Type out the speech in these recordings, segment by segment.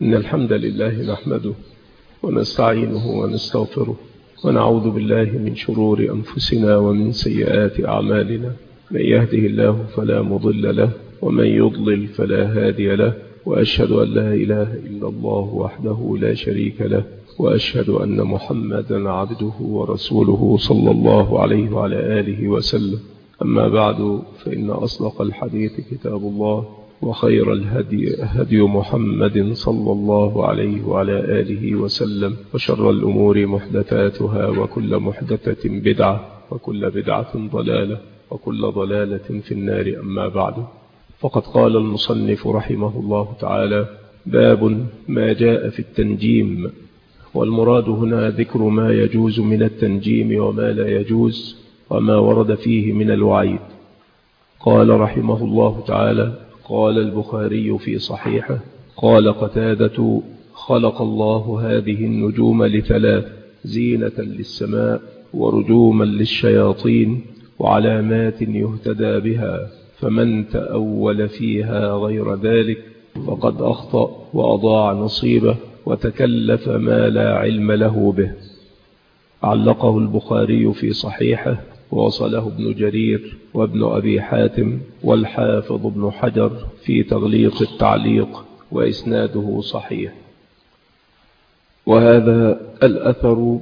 إن الحمد لله نحمده ونستعينه ونستغفره ونعوذ بالله من شرور أنفسنا ومن سيئات أعمالنا. من يهده الله فلا مضل له ومن يضلل فلا هادي له، وأشهد أن لا إله إلا الله وحده لا شريك له، وأشهد أن محمدا عبده ورسوله صلى الله عليه وعلى آله وسلم. أما بعد، فإن أصدق الحديث كتاب الله، وخير الهدي هدي محمد صلى الله عليه وعلى آله وسلم، وشر الأمور محدثاتها، وكل محدثة بدعة، وكل بدعة ضلالة، وكل ضلالة في النار. أما بعد، فقد قال المصنف رحمه الله تعالى: باب ما جاء في التنجيم. والمراد هنا ذكر ما يجوز من التنجيم وما لا يجوز، وما ورد فيه من الوعيد. قال رحمه الله تعالى: قال البخاري في صحيحه: قال قتادة: خلق الله هذه النجوم لثلاث: زينة للسماء، ورجوما للشياطين، وعلامات يهتدى بها، فمن تأول فيها غير ذلك فقد أخطأ وأضاع نصيبه وتكلف ما لا علم له به. علقه البخاري في صحيحه، ووصله ابن جرير وابن أبي حاتم والحافظ ابن حجر في تغليق التعليق، وإسناده صحيح. وهذا الأثر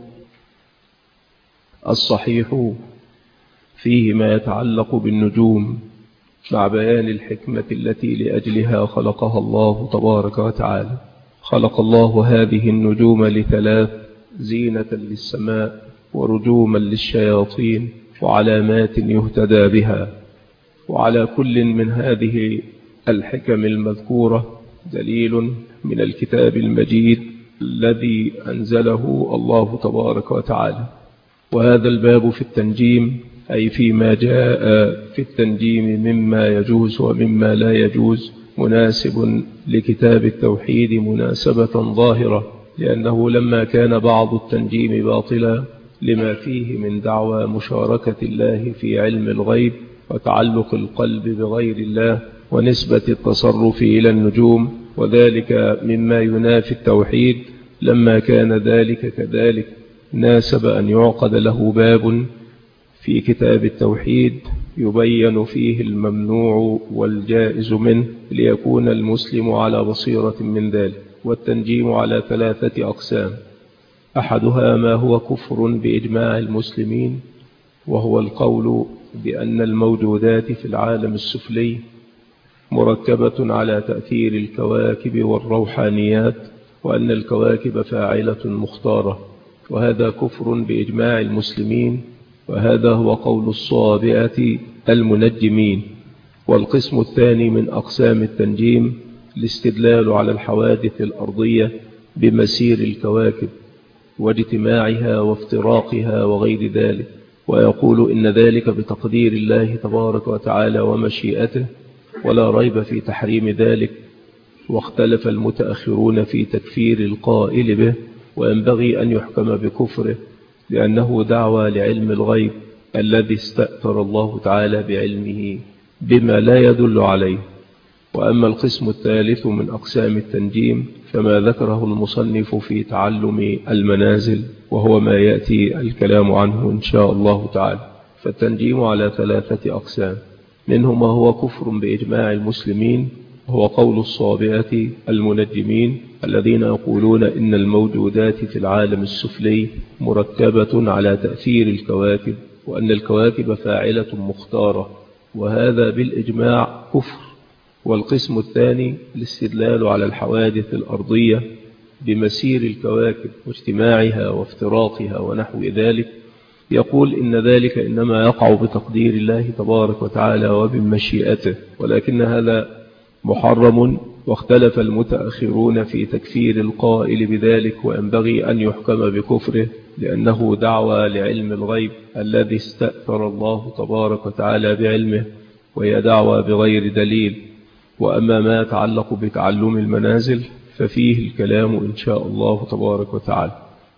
الصحيح فيه ما يتعلق بالنجوم، مع بيان الحكمة التي لأجلها خلقها الله تبارك وتعالى. خلق الله هذه النجوم لثلاث: زينة للسماء، ورجوما للشياطين، وعلامات يهتدى بها. وعلى كل من هذه الحكم المذكورة دليل من الكتاب المجيد الذي أنزله الله تبارك وتعالى. وهذا الباب في التنجيم، أي فيما جاء في التنجيم مما يجوز ومما لا يجوز، مناسب لكتاب التوحيد مناسبة ظاهرة، لأنه لما كان بعض التنجيم باطلا لما فيه من دعوى مشاركة الله في علم الغيب، وتعلق القلب بغير الله، ونسبة التصرف إلى النجوم، وذلك مما ينافي التوحيد، لما كان ذلك كذلك ناسب أن يعقد له باب في كتاب التوحيد يبين فيه الممنوع والجائز منه، ليكون المسلم على بصيرة من ذلك. والتنجيم على ثلاثة أقسام: أحدها ما هو كفر بإجماع المسلمين، وهو القول بأن الموجودات في العالم السفلي مركبة على تأثير الكواكب والروحانيات، وأن الكواكب فاعلة مختارة، وهذا كفر بإجماع المسلمين، وهذا هو قول الصابئة المنجمين. والقسم الثاني من أقسام التنجيم الاستدلال على الحوادث الأرضية بمسير الكواكب واجتماعها وافتراقها وغير ذلك، ويقول إن ذلك بتقدير الله تبارك وتعالى ومشيئته، ولا ريب في تحريم ذلك. واختلف المتأخرون في تكفير القائل به، وينبغي أن يحكم بكفره، لأنه دعوى لعلم الغيب الذي استأثر الله تعالى بعلمه بما لا يدل عليه. وأما القسم الثالث من أقسام التنجيم فما ذكره المصنف في تعلم المنازل، وهو ما يأتي الكلام عنه إن شاء الله تعالى. فالتنجيم على ثلاثة أقسام: منه ما هو كفر بإجماع المسلمين، هو قول الصابئة المنجمين الذين يقولون إن الموجودات في العالم السفلي مركبة على تأثير الكواكب، وأن الكواكب فاعلة مختارة، وهذا بالإجماع كفر. والقسم الثاني الاستدلال على الحوادث الأرضية بمسير الكواكب واجتماعها وافتراقها ونحو ذلك، يقول إن ذلك إنما يقع بتقدير الله تبارك وتعالى وبمشيئته، ولكن هذا محرم. واختلف المتأخرون في تكفير القائل بذلك، وينبغي أن يحكم بكفره، لأنه دعوى لعلم الغيب الذي استأثر الله تبارك وتعالى بعلمه، وهي دعوى بغير دليل. وأما ما يتعلق بتعلم المنازل ففيه الكلام إن شاء الله تبارك وتعالى.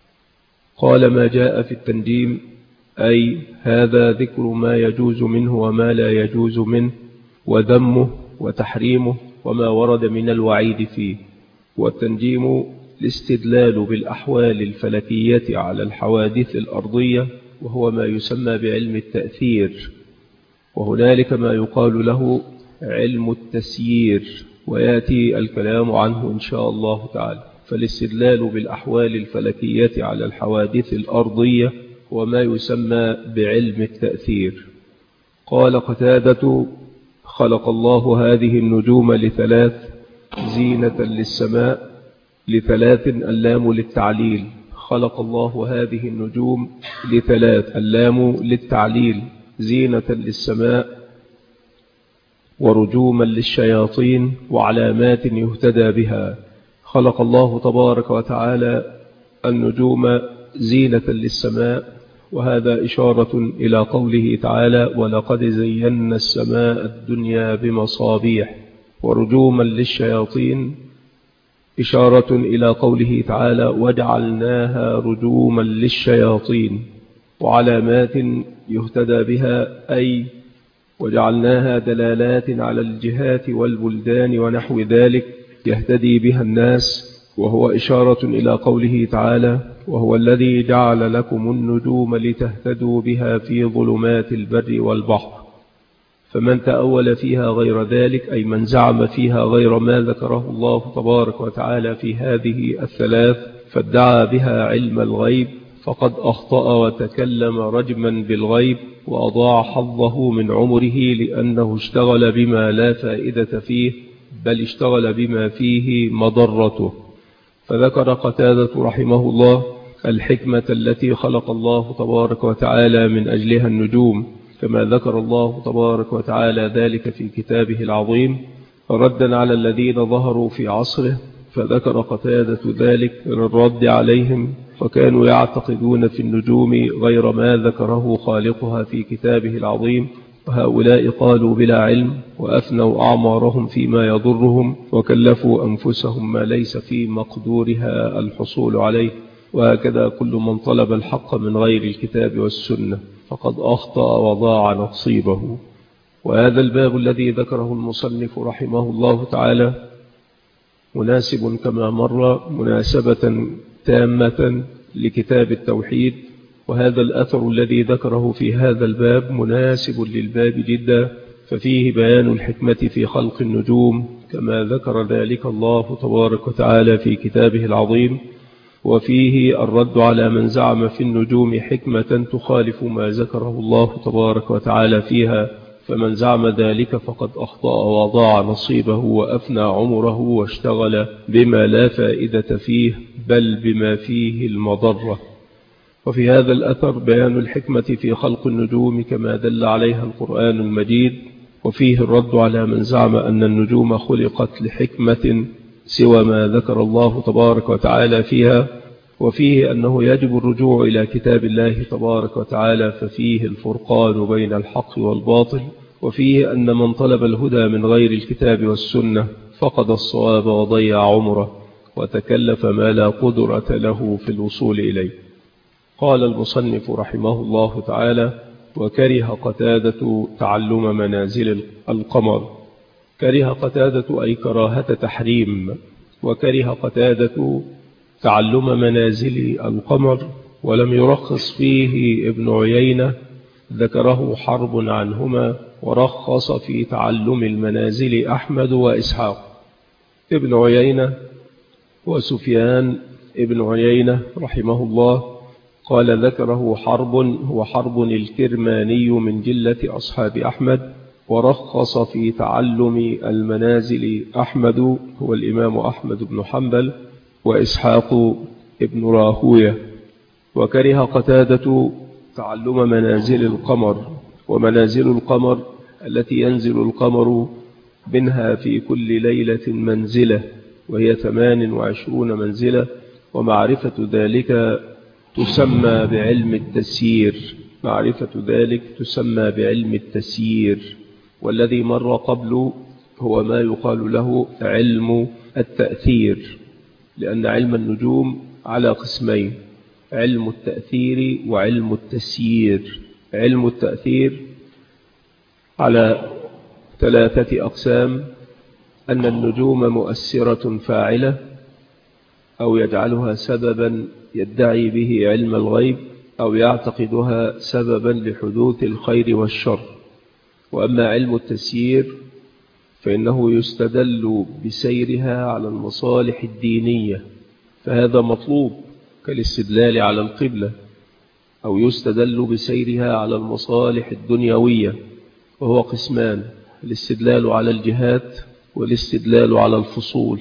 قال: ما جاء في التنجيم، أي هذا ذكر ما يجوز منه وما لا يجوز منه، وذمه وتحريمه، وما ورد من الوعيد فيه. والتنجيم الاستدلال بالأحوال الفلكية على الحوادث الأرضية، وهو ما يسمى بعلم التأثير، وهنالك ما يقال له علم التسيير، ويأتي الكلام عنه إن شاء الله تعالى. فالاستدلال بالأحوال الفلكية على الحوادث الأرضية هو ما يسمى بعلم التأثير. قال قتادة: خلق الله هذه النجوم لثلاث: زينة للسماء، لثلاث اللام للتعليل. خلق الله هذه النجوم لثلاث، اللام للتعليل: زينة للسماء، ورجوما للشياطين، وعلامات يهتدى بها. خلق الله تبارك وتعالى النجوم زينة للسماء، وهذا إشارة إلى قوله تعالى: ولقد زينا السماء الدنيا بمصابيح. ورجوما للشياطين إشارة إلى قوله تعالى: وجعلناها رجوما للشياطين. وعلامات يهتدى بها، أي وجعلناها دلالات على الجهات والبلدان ونحو ذلك يهتدي بها الناس، وهو إشارة إلى قوله تعالى: وهو الذي جعل لكم النجوم لتهتدوا بها في ظلمات البر والبحر. فمن تأول فيها غير ذلك، أي من زعم فيها غير ما ذكره الله تبارك وتعالى في هذه الثلاث فادعى بها علم الغيب، فقد أخطأ وتكلم رجما بالغيب، وأضاع حظه من عمره، لأنه اشتغل بما لا فائدة فيه، بل اشتغل بما فيه مضرته. فذكر قتادة رحمه الله الحكمة التي خلق الله تبارك وتعالى من أجلها النجوم، كما ذكر الله تبارك وتعالى ذلك في كتابه العظيم، ردا على الذين ظهروا في عصره. فذكر قتادة ذلك للرد عليهم، فكانوا يعتقدون في النجوم غير ما ذكره خالقها في كتابه العظيم، وهؤلاء قالوا بلا علم، وأفنوا أعمارهم فيما يضرهم، وكلفوا أنفسهم ما ليس في مقدورها الحصول عليه. وهكذا كل من طلب الحق من غير الكتاب والسنة فقد أخطأ وضاع نصيبه. وهذا الباب الذي ذكره المصنف رحمه الله تعالى مناسب كما مر مناسبة تامة لكتاب التوحيد، وهذا الأثر الذي ذكره في هذا الباب مناسب للباب جدا، ففيه بيان الحكمة في خلق النجوم كما ذكر ذلك الله تبارك وتعالى في كتابه العظيم، وفيه الرد على من زعم في النجوم حكمة تخالف ما ذكره الله تبارك وتعالى فيها، فمن زعم ذلك فقد أخطأ وضاع نصيبه وأفنى عمره واشتغل بما لا فائدة فيه، بل بما فيه المضرة. وفي هذا الأثر بيان الحكمة في خلق النجوم كما دل عليها القرآن المجيد، وفيه الرد على من زعم أن النجوم خلقت لحكمة سوى ما ذكر الله تبارك وتعالى فيها، وفيه أنه يجب الرجوع إلى كتاب الله تبارك وتعالى، ففيه الفرقان بين الحق والباطل، وفيه أن من طلب الهدى من غير الكتاب والسنة فقد الصواب وضيع عمره وتكلف ما لا قدرة له في الوصول إليه. قال المصنف رحمه الله تعالى: وكره قتادة تعلم منازل القمر. كره قتادة أي كراهة تحريم، وكره قتادة تعلم منازل القمر، ولم يرخص فيه ابن عيينة، ذكره حرب عنهما، ورخص في تعلم المنازل أحمد وإسحاق. ابن عيينة وسفيان ابن عيينة رحمه الله قال ذكره حرب، هو حرب الكرماني من جلة أصحاب أحمد، ورخص في تعلم المنازل أحمد هو الإمام أحمد بن حنبل وإسحاق ابن راهوية. وكره قتادة تعلم منازل القمر، ومنازل القمر التي ينزل القمر منها في كل ليلة منزلة، وهي 28 منزلة، ومعرفة ذلك تسمى بعلم التسيير. معرفة ذلك تسمى بعلم التسيير، والذي مر قبل هو ما يقال له علم التأثير، لأن علم النجوم على قسمين: علم التأثير وعلم التسيير. علم التأثير على 3 أقسام: أن النجوم مؤثرة فاعلة، أو يجعلها سببا يدعي به علم الغيب أو يعتقدها سببا لحدوث الخير والشر. وأما علم التسيير فإنه يستدل بسيرها على المصالح الدينية، فهذا مطلوب كالاستدلال على القبلة، أو يستدل بسيرها على المصالح الدنيوية، وهو قسمان: الاستدلال على الجهات والاستدلال على الفصول.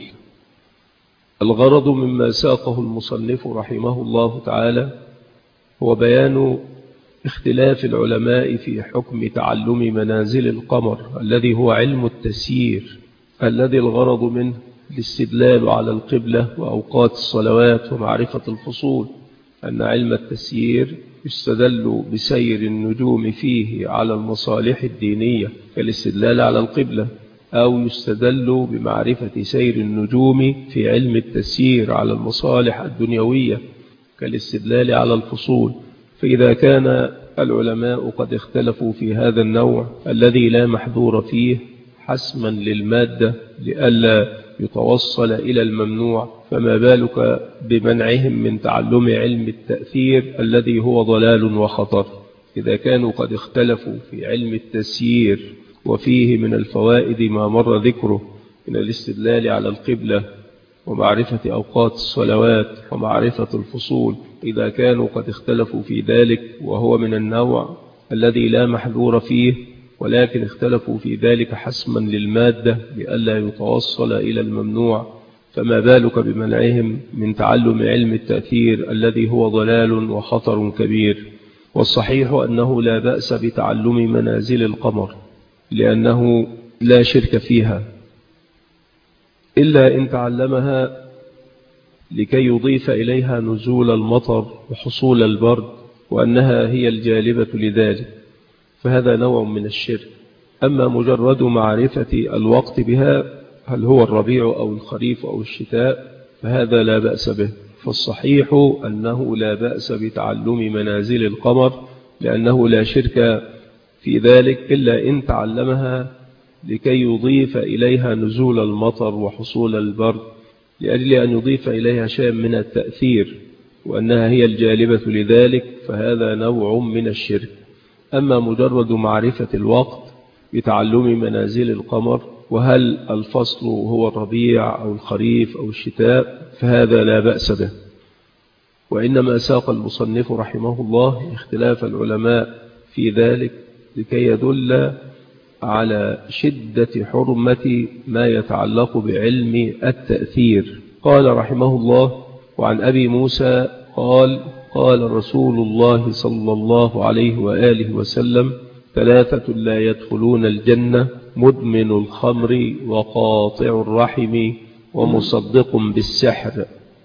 الغرض مما ساقه المصنف رحمه الله تعالى هو بيان اختلاف العلماء في حكم تعلم منازل القمر الذي هو علم التسيير، الذي الغرض منه الاستدلال على القبلة وأوقات الصلوات ومعرفة الفصول. أن علم التسيير يستدل بسير النجوم فيه على المصالح الدينية كالاستدلال على القبلة، أو يستدل بمعرفة سير النجوم في علم التسيير على المصالح الدنيوية كالاستدلال على الفصول. فإذا كان العلماء قد اختلفوا في هذا النوع الذي لا محذور فيه حسما للمادة لئلا يتوصل إلى الممنوع، فما بالك بمنعهم من تعلم علم التأثير الذي هو ضلال وخطر. إذا كانوا قد اختلفوا في علم التسيير وفيه من الفوائد ما مر ذكره من الاستدلال على القبلة ومعرفة أوقات الصلوات ومعرفة الفصول، إذا كانوا قد اختلفوا في ذلك وهو من النوع الذي لا محذور فيه، ولكن اختلفوا في ذلك حسما للمادة لئلا يتوصل إلى الممنوع، فما بالك بمنعهم من تعلم علم التأثير الذي هو ضلال وخطر كبير. والصحيح أنه لا بأس بتعلم منازل القمر لأنه لا شرك فيها، إلا إن تعلمها لكي يضيف إليها نزول المطر وحصول البرد وأنها هي الجالبة لذلك، فهذا نوع من الشرك. أما مجرد معرفة الوقت بها هل هو الربيع أو الخريف أو الشتاء فهذا لا بأس به. فالصحيح أنه لا بأس بتعلم منازل القمر لأنه لا شرك في ذلك، إلا إن تعلمها لكي يضيف إليها نزول المطر وحصول البرد لأجل أن يضيف إليها شيء من التأثير وأنها هي الجالبة لذلك، فهذا نوع من الشرك. أما مجرد معرفة الوقت بتعلم منازل القمر وهل الفصل هو الربيع أو الخريف أو الشتاء فهذا لا بأس به. وإنما ساق المصنف رحمه الله اختلاف العلماء في ذلك لكي يدل على شدة حرمة ما يتعلق بعلم التأثير. قال رحمه الله: وعن أبي موسى قال: قال رسول الله صلى الله عليه وآله وسلم: ثلاثة لا يدخلون الجنة: مدمن الخمر وقاطع الرحم ومصدق بالسحر.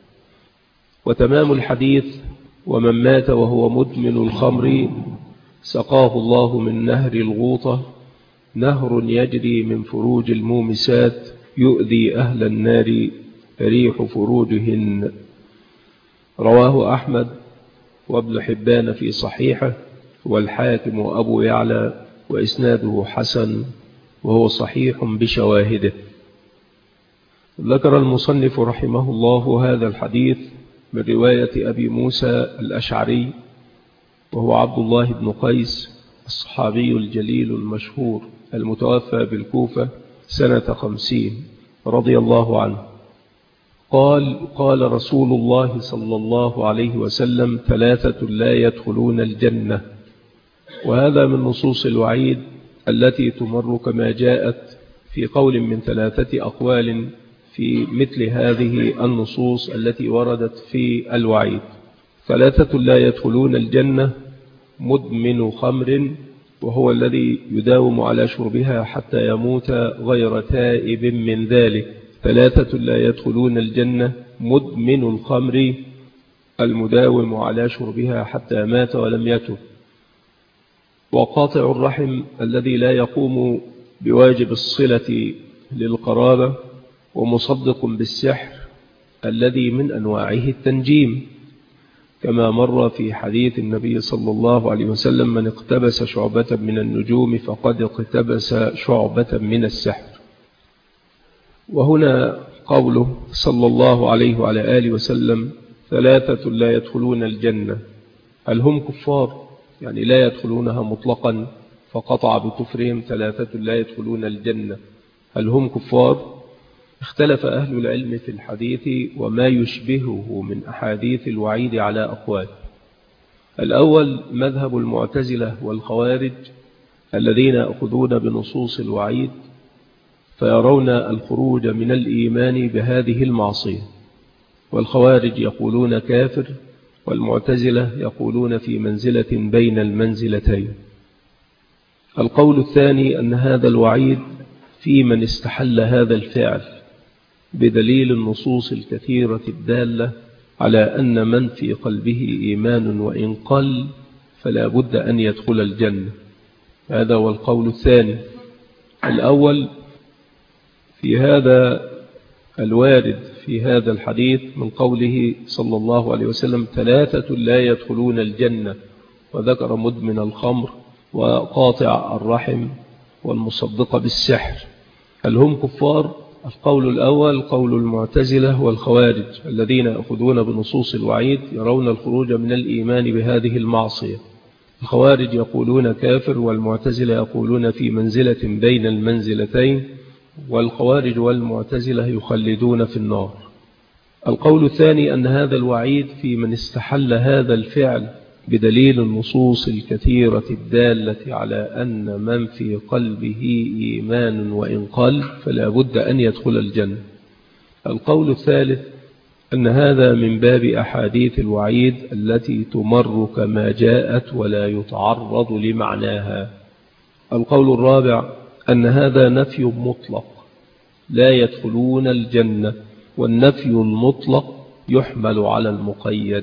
وتمام الحديث: ومن مات وهو مدمن الخمر سقاه الله من نهر الغوطة، نهر يجري من فروج المومسات يؤذي أهل النار ريح فروجهن. رواه أحمد وابن حبان في صحيحه والحاكم وأبو يعلى، وإسناده حسن وهو صحيح بشواهده. ذكر المصنف رحمه الله هذا الحديث من رواية أبي موسى الأشعري وهو عبد الله بن قيس الصحابي الجليل المشهور المتوفى بالكوفة سنة 50 رضي الله عنه قال: قال رسول الله صلى الله عليه وسلم: ثلاثة لا يدخلون الجنة. وهذا من نصوص الوعيد التي تمر كما جاءت في قول من 3 أقوال في مثل هذه النصوص التي وردت في الوعيد. 3 لا يدخلون الجنة: مدمن خمر وهو الذي يداوم على شربها حتى يموت غير تائب من ذلك. 3 لا يدخلون الجنة: مدمن الخمر المداوم على شربها حتى مات ولم يتب. وقاطع الرحم الذي لا يقوم بواجب الصلة للقرابة. ومصدق بالسحر الذي من أنواعه التنجيم، كما مر في حديث النبي صلى الله عليه وسلم: من اقتبس شعبة من النجوم فقد اقتبس شعبة من السحر. وهنا قوله صلى الله عليه وعلى آله وسلم: 3 لا يدخلون الجنة. هل هم كفار؟ يعني لا يدخلونها مطلقا فقطع بكفرهم. 3 لا يدخلون الجنة، هل هم كفار؟ اختلف أهل العلم في الحديث وما يشبهه من أحاديث الوعيد على أقوال. الأول مذهب المعتزلة والخوارج الذين يأخذون بنصوص الوعيد فيرون الخروج من الإيمان بهذه المعصية، والخوارج يقولون كافر، والمعتزلة يقولون في منزلة بين المنزلتين. القول الثاني أن هذا الوعيد في من استحل هذا الفعل بدليل النصوص الكثيرة الدالة على أن من في قلبه إيمان وإن قل فلا بد أن يدخل الجنة. هذا هو القول الثاني. الأول في هذا الوارد في هذا الحديث من قوله صلى الله عليه وسلم: 3 لا يدخلون الجنة، وذكر مدمن الخمر وقاطع الرحم والمصدق بالسحر. هل هم كفار؟ القول الأول قول المعتزلة والخوارج الذين يأخذون بنصوص الوعيد يرون الخروج من الإيمان بهذه المعصية. الخوارج يقولون كافر، والمعتزلة يقولون في منزلة بين المنزلتين، والخوارج والمعتزلة يخلدون في النار. القول الثاني أن هذا الوعيد في من استحل هذا الفعل بدليل النصوص الكثيرة الدالة على أن من في قلبه إيمان وإن قل فلا بد أن يدخل الجنة. القول الثالث أن هذا من باب أحاديث الوعيد التي تمر كما جاءت ولا يتعرض لمعناها. القول الرابع أن هذا نفي مطلق، لا يدخلون الجنة، والنفي المطلق يحمل على المقيد،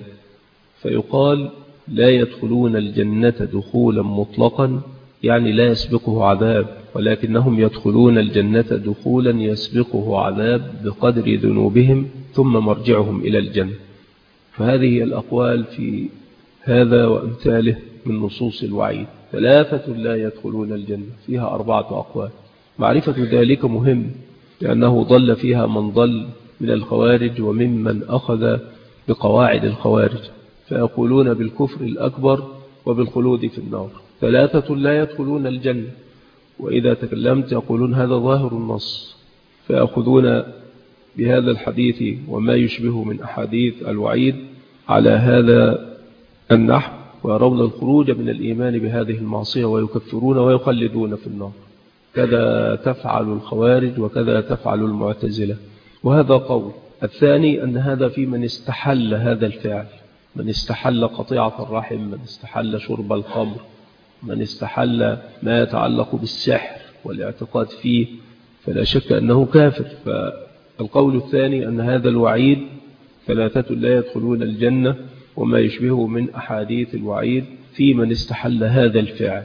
فيقال لا يدخلون الجنة دخولا مطلقا يعني لا يسبقه عذاب، ولكنهم يدخلون الجنة دخولا يسبقه عذاب بقدر ذنوبهم ثم مرجعهم إلى الجنة. فهذه الأقوال في هذا وأمثاله من نصوص الوعيد. 3 لا يدخلون الجنة فيها 4 أقوال. معرفة ذلك مهم، لأنه ضل فيها من ضل من الخوارج وممن أخذ بقواعد الخوارج، فيقولون بالكفر الأكبر وبالخلود في النار. 3 لا يدخلون الجنة، وإذا تكلمت يقولون هذا ظاهر النص، فيأخذون بهذا الحديث وما يشبه من أحاديث الوعيد على هذا النحو، ويرون الخروج من الإيمان بهذه المعصية ويكفرون ويخلدون في النار. كذا تفعل الخوارج وكذا تفعل المعتزلة، وهذا قول. الثاني أن هذا في من استحل هذا الفعل، من استحل قطيعة الرحم، من استحل شرب الخمر، من استحل ما يتعلق بالسحر والاعتقاد فيه، فلا شك أنه كافر. فالقول الثاني أن هذا الوعيد 3 لا يدخلون الجنة وما يشبهه من أحاديث الوعيد في من استحل هذا الفعل.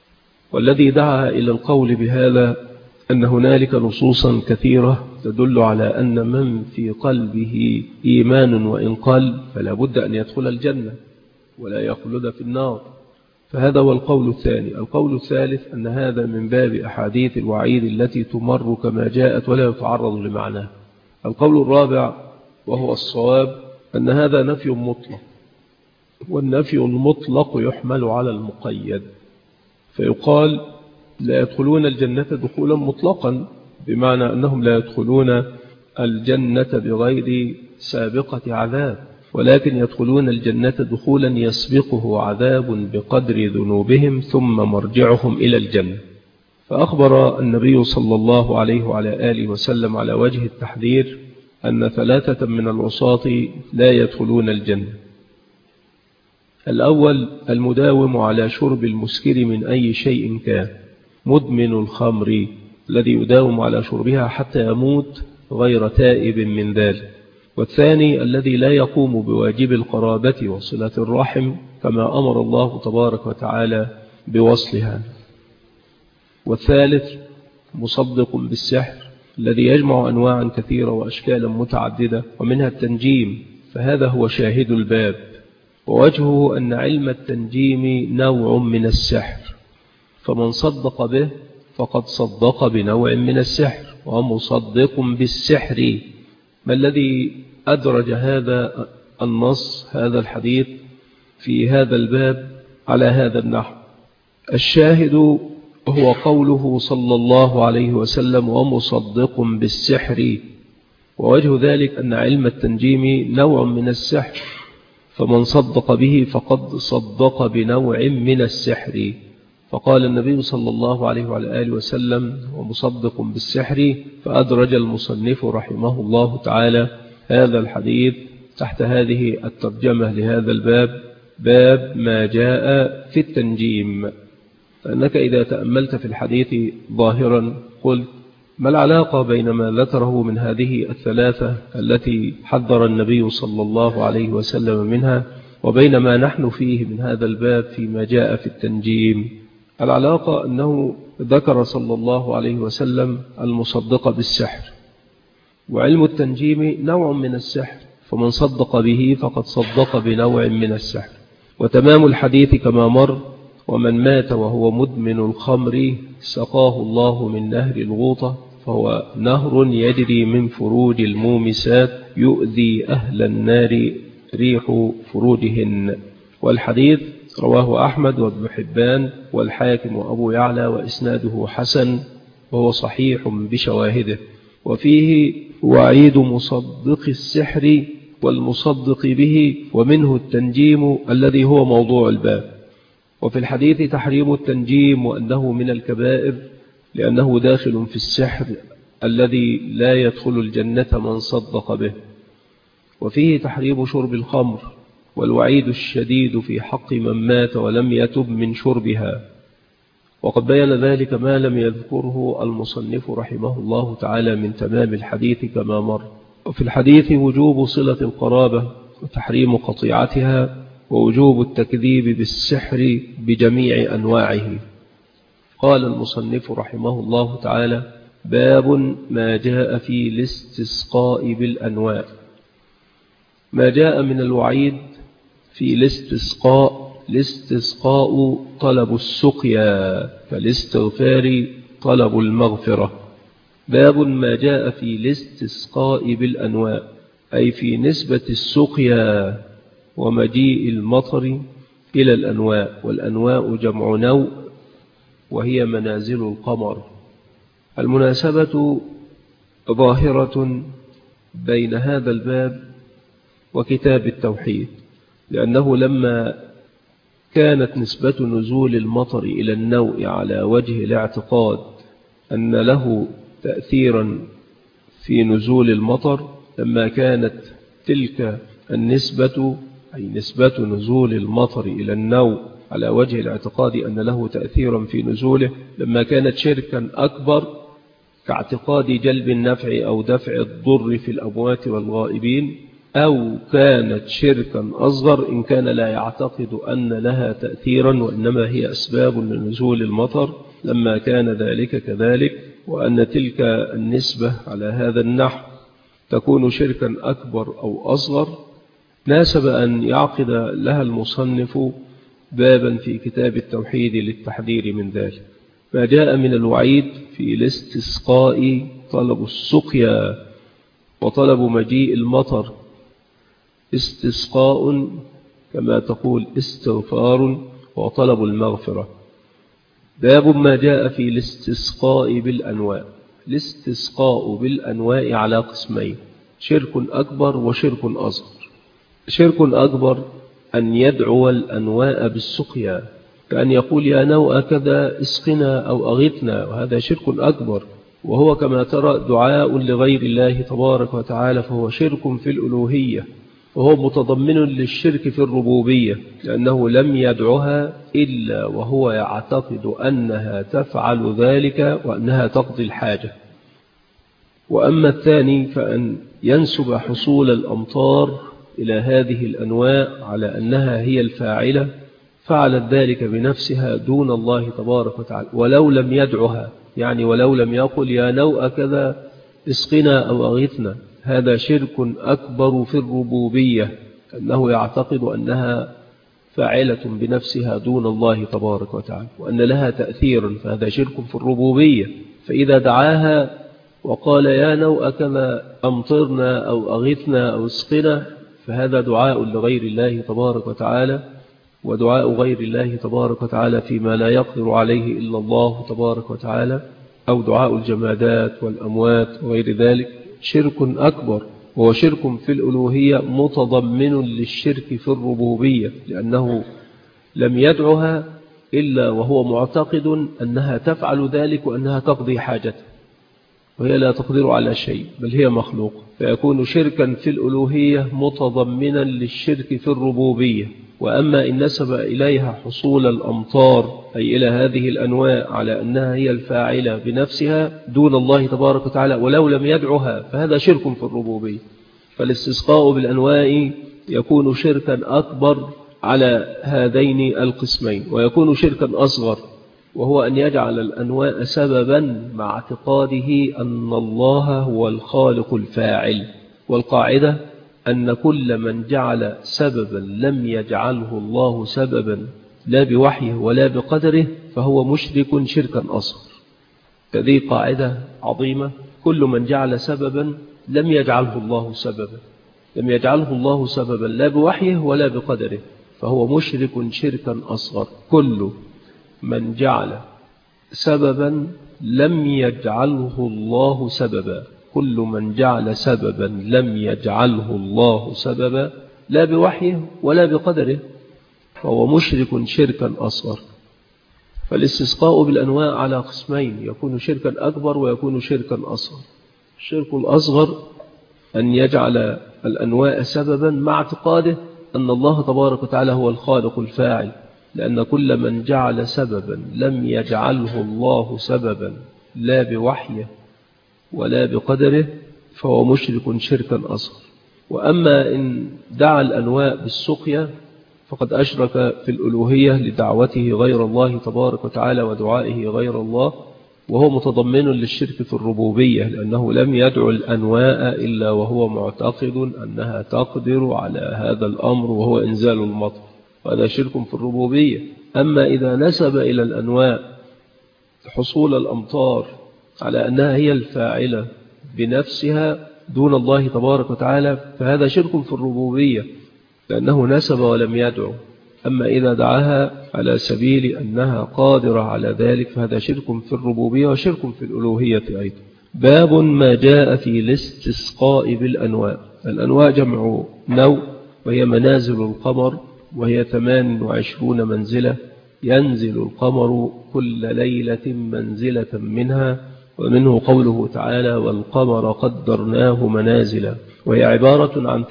والذي دعا إلى القول بهذا أن هنالك نصوصا كثيرة تدل على أن من في قلبه إيمان وإن قل فلا بد أن يدخل الجنة ولا يخلد في النار، فهذا هو القول الثاني. القول الثالث أن هذا من باب أحاديث الوعيد التي تمر كما جاءت ولا يتعرض لمعناها. القول الرابع وهو الصواب أن هذا نفي مطلق، والنفي المطلق يحمل على المقيد، فيقال لا يدخلون الجنة دخولا مطلقا، بمعنى أنهم لا يدخلون الجنة بغير سابقة عذاب، ولكن يدخلون الجنة دخولا يسبقه عذاب بقدر ذنوبهم ثم مرجعهم إلى الجنة. فأخبر النبي صلى الله عليه وعلى آله وسلم على وجه التحذير أن 3 من العصاة لا يدخلون الجنة. الأول المداوم على شرب المسكر من أي شيء كان، مدمن الخمر الذي يداوم على شربها حتى يموت غير تائب من ذلك. والثاني الذي لا يقوم بواجب القرابة وصلة الرحم كما أمر الله تبارك وتعالى بوصلها. والثالث مصدق بالسحر الذي يجمع أنواعا كثيرة وأشكالا متعددة ومنها التنجيم، فهذا هو شاهد الباب. ووجهه أن علم التنجيم نوع من السحر، فمن صدق به فقد صدق بنوع من السحر، ومصدق بالسحر ما الذي أدرج هذا النص هذا الحديث في هذا الباب على هذا النحو؟ الشاهد هو قوله صلى الله عليه وسلم ومصدق بالسحر، ووجه ذلك أن علم التنجيم نوع من السحر، فمن صدق به فقد صدق بنوع من السحر. فقال النبي صلى الله عليه وعلى آله وسلم ومصدق بالسحر، فأدرج المصنف رحمه الله تعالى هذا الحديث تحت هذه الترجمة لهذا الباب، باب ما جاء في التنجيم. فأنك إذا تأملت في الحديث ظاهرا قلت ما العلاقة بين ما ذكره من هذه الثلاثة التي حذر النبي صلى الله عليه وسلم منها وبين ما نحن فيه من هذا الباب فيما جاء في التنجيم؟ العلاقة أنه ذكر صلى الله عليه وسلم المصدق بالسحر، وعلم التنجيم نوع من السحر، فمن صدق به فقد صدق بنوع من السحر. وتمام الحديث كما مر: ومن مات وهو مدمن الخمر سقاه الله من نهر الغوطة، فهو نهر يجري من فروج المومسات يؤذي أهل النار ريح فروجهن. والحديث رواه أحمد وابن حبان والحاكم وأبو يعلى، وإسناده حسن وهو صحيح بشواهده. وفيه وعيد مصدق السحر والمصدق به، ومنه التنجيم الذي هو موضوع الباب. وفي الحديث تحريم التنجيم وأنه من الكبائر لأنه داخل في السحر الذي لا يدخل الجنة من صدق به. وفيه تحريم شرب الخمر والوعيد الشديد في حق من مات ولم يتب من شربها، وقد بين ذلك ما لم يذكره المصنف رحمه الله تعالى من تمام الحديث كما مر. وفي الحديث وجوب صلة القرابة وتحريم قطيعتها ووجوب التكذيب بالسحر بجميع أنواعه. قال المصنف رحمه الله تعالى: باب ما جاء في الاستسقاء بالأنواع. ما جاء من الوعيد في الاستسقاء طلب السقيا، فالاستغفار طلب المغفرة. باب ما جاء في الاستسقاء بالأنواع، أي في نسبة السقيا ومجيء المطر إلى الأنواع، والأنواع جمع نوء وهي منازل القمر. المناسبة ظاهرة بين هذا الباب وكتاب التوحيد، لأنه لما كانت نسبة نزول المطر إلى النوء على وجه الاعتقاد أن له تأثيرا في نزول المطر، لما كانت تلك النسبة أي نسبة نزول المطر إلى النوء على وجه الاعتقاد أن له تأثيرا في نزوله، لما كانت شركا أكبر كاعتقاد جلب النفع أو دفع الضر في الأموات والغائبين، أو كانت شركا أصغر إن كان لا يعتقد أن لها تأثيرا وإنما هي أسباب لنزول المطر، لما كان ذلك كذلك وأن تلك النسبة على هذا النحو تكون شركا أكبر أو أصغر، ناسب أن يعقد لها المصنف بابا في كتاب التوحيد للتحذير من ذلك. ما جاء من الوعيد في الاستسقاء طلب السقيا وطلب مجيء المطر، استسقاء كما تقول استغفار وطلب المغفرة. باب ما جاء في الاستسقاء بالأنواع. الاستسقاء بالأنواع على قسمين: شرك أكبر وشرك أصغر. شرك أكبر أن يدعو الأنواء بالسقيا، كأن يقول يا نوء كذا اسقنا أو أغثنا، وهذا شرك أكبر، وهو كما ترى دعاء لغير الله تبارك وتعالى، فهو شرك في الألوهية، وهو متضمن للشرك في الربوبية، لأنه لم يدعها إلا وهو يعتقد أنها تفعل ذلك وأنها تقضي الحاجة. وأما الثاني فأن ينسب حصول الأمطار إلى هذه الأنواع على أنها هي الفاعلة، فعلت ذلك بنفسها دون الله تبارك وتعالى ولو لم يدعها، يعني ولو لم يقل يا نوء كذا اسقنا أو أغثنا. هذا شرك أكبر في الربوبية، أنه يعتقد أنها فاعلة بنفسها دون الله تبارك وتعالى وأن لها تأثيرا، فهذا شرك في الربوبية. فإذا دعاها وقال يا نوء كما أمطرنا أو أغثنا أو اسقنا، فهذا دعاء لغير الله تبارك وتعالى، ودعاء غير الله تبارك وتعالى فيما لا يقدر عليه إلا الله تبارك وتعالى، أو دعاء الجمادات والأموات وغير ذلك شرك أكبر، وهو شرك في الألوهية متضمن للشرك في الربوبية، لأنه لم يدعها إلا وهو معتقد أنها تفعل ذلك وأنها تقضي حاجته، وهي لا تقدر على شيء بل هي مخلوق، فيكون شركا في الألوهية متضمنا للشرك في الربوبية. وأما إن نسب إليها حصول الأمطار أي إلى هذه الأنواع على أنها هي الفاعلة بنفسها دون الله تبارك وتعالى ولو لم يدعها، فهذا شرك في الربوبية. فالاستسقاء بالأنواع يكون شركا أكبر على هذين القسمين، ويكون شركا أصغر، وهو أن يجعل الأنواع سببا مع اعتقاده أن الله هو الخالق الفاعل. والقاعدة أن كل من جعل سببا لم يجعله الله سببا لا بوحيه ولا بقدره فهو مشرك شركا أصغر. فذي قاعدة عظيمة، كل من جعل سببا لم يجعله الله سببا، لم يجعله الله سببا لا بوحيه ولا بقدره فهو مشرك شركا أصغر. كل من جعل سببا لم يجعله الله سببا، كل من جعل سببا لم يجعله الله سببا لا بوحيه ولا بقدره فهو مشرك شركا أصغر. فالاستسقاء بالأنواع على قسمين، يكون شركا أكبر ويكون شركا أصغر. الشرك الأصغر أن يجعل الأنواع سببا مع اعتقاده أن الله تبارك وتعالى هو الخالق الفاعل، لأن كل من جعل سببا لم يجعله الله سببا لا بوحيه ولا بقدره فهو مشرك شركا أصغر. وأما إن دعا الأنواع بالسقيا فقد أشرك في الألوهية لدعوته غير الله تبارك وتعالى ودعائه غير الله، وهو متضمن للشرك في الربوبية، لأنه لم يدعو الأنواع إلا وهو معتقد أنها تقدر على هذا الأمر وهو إنزال المطر، وهذا شرك في الربوبية. أما إذا نسب إلى الأنواع حصول الأمطار على أنها هي الفاعلة بنفسها دون الله تبارك وتعالى فهذا شرك في الربوبية، لأنه نسب ولم يدعو. أما إذا دعاها على سبيل أنها قادرة على ذلك فهذا شرك في الربوبية وشرك في الألوهية أيضا. باب ما جاء في الاستسقاء بالأنواع. الأنواع جمع نوء، وهي منازل القمر، وهي 28 منزلة، ينزل القمر كل ليلة منزلة منها، ومنه قوله تعالى والقمر قدرناه منازلا، وهي عبارة عن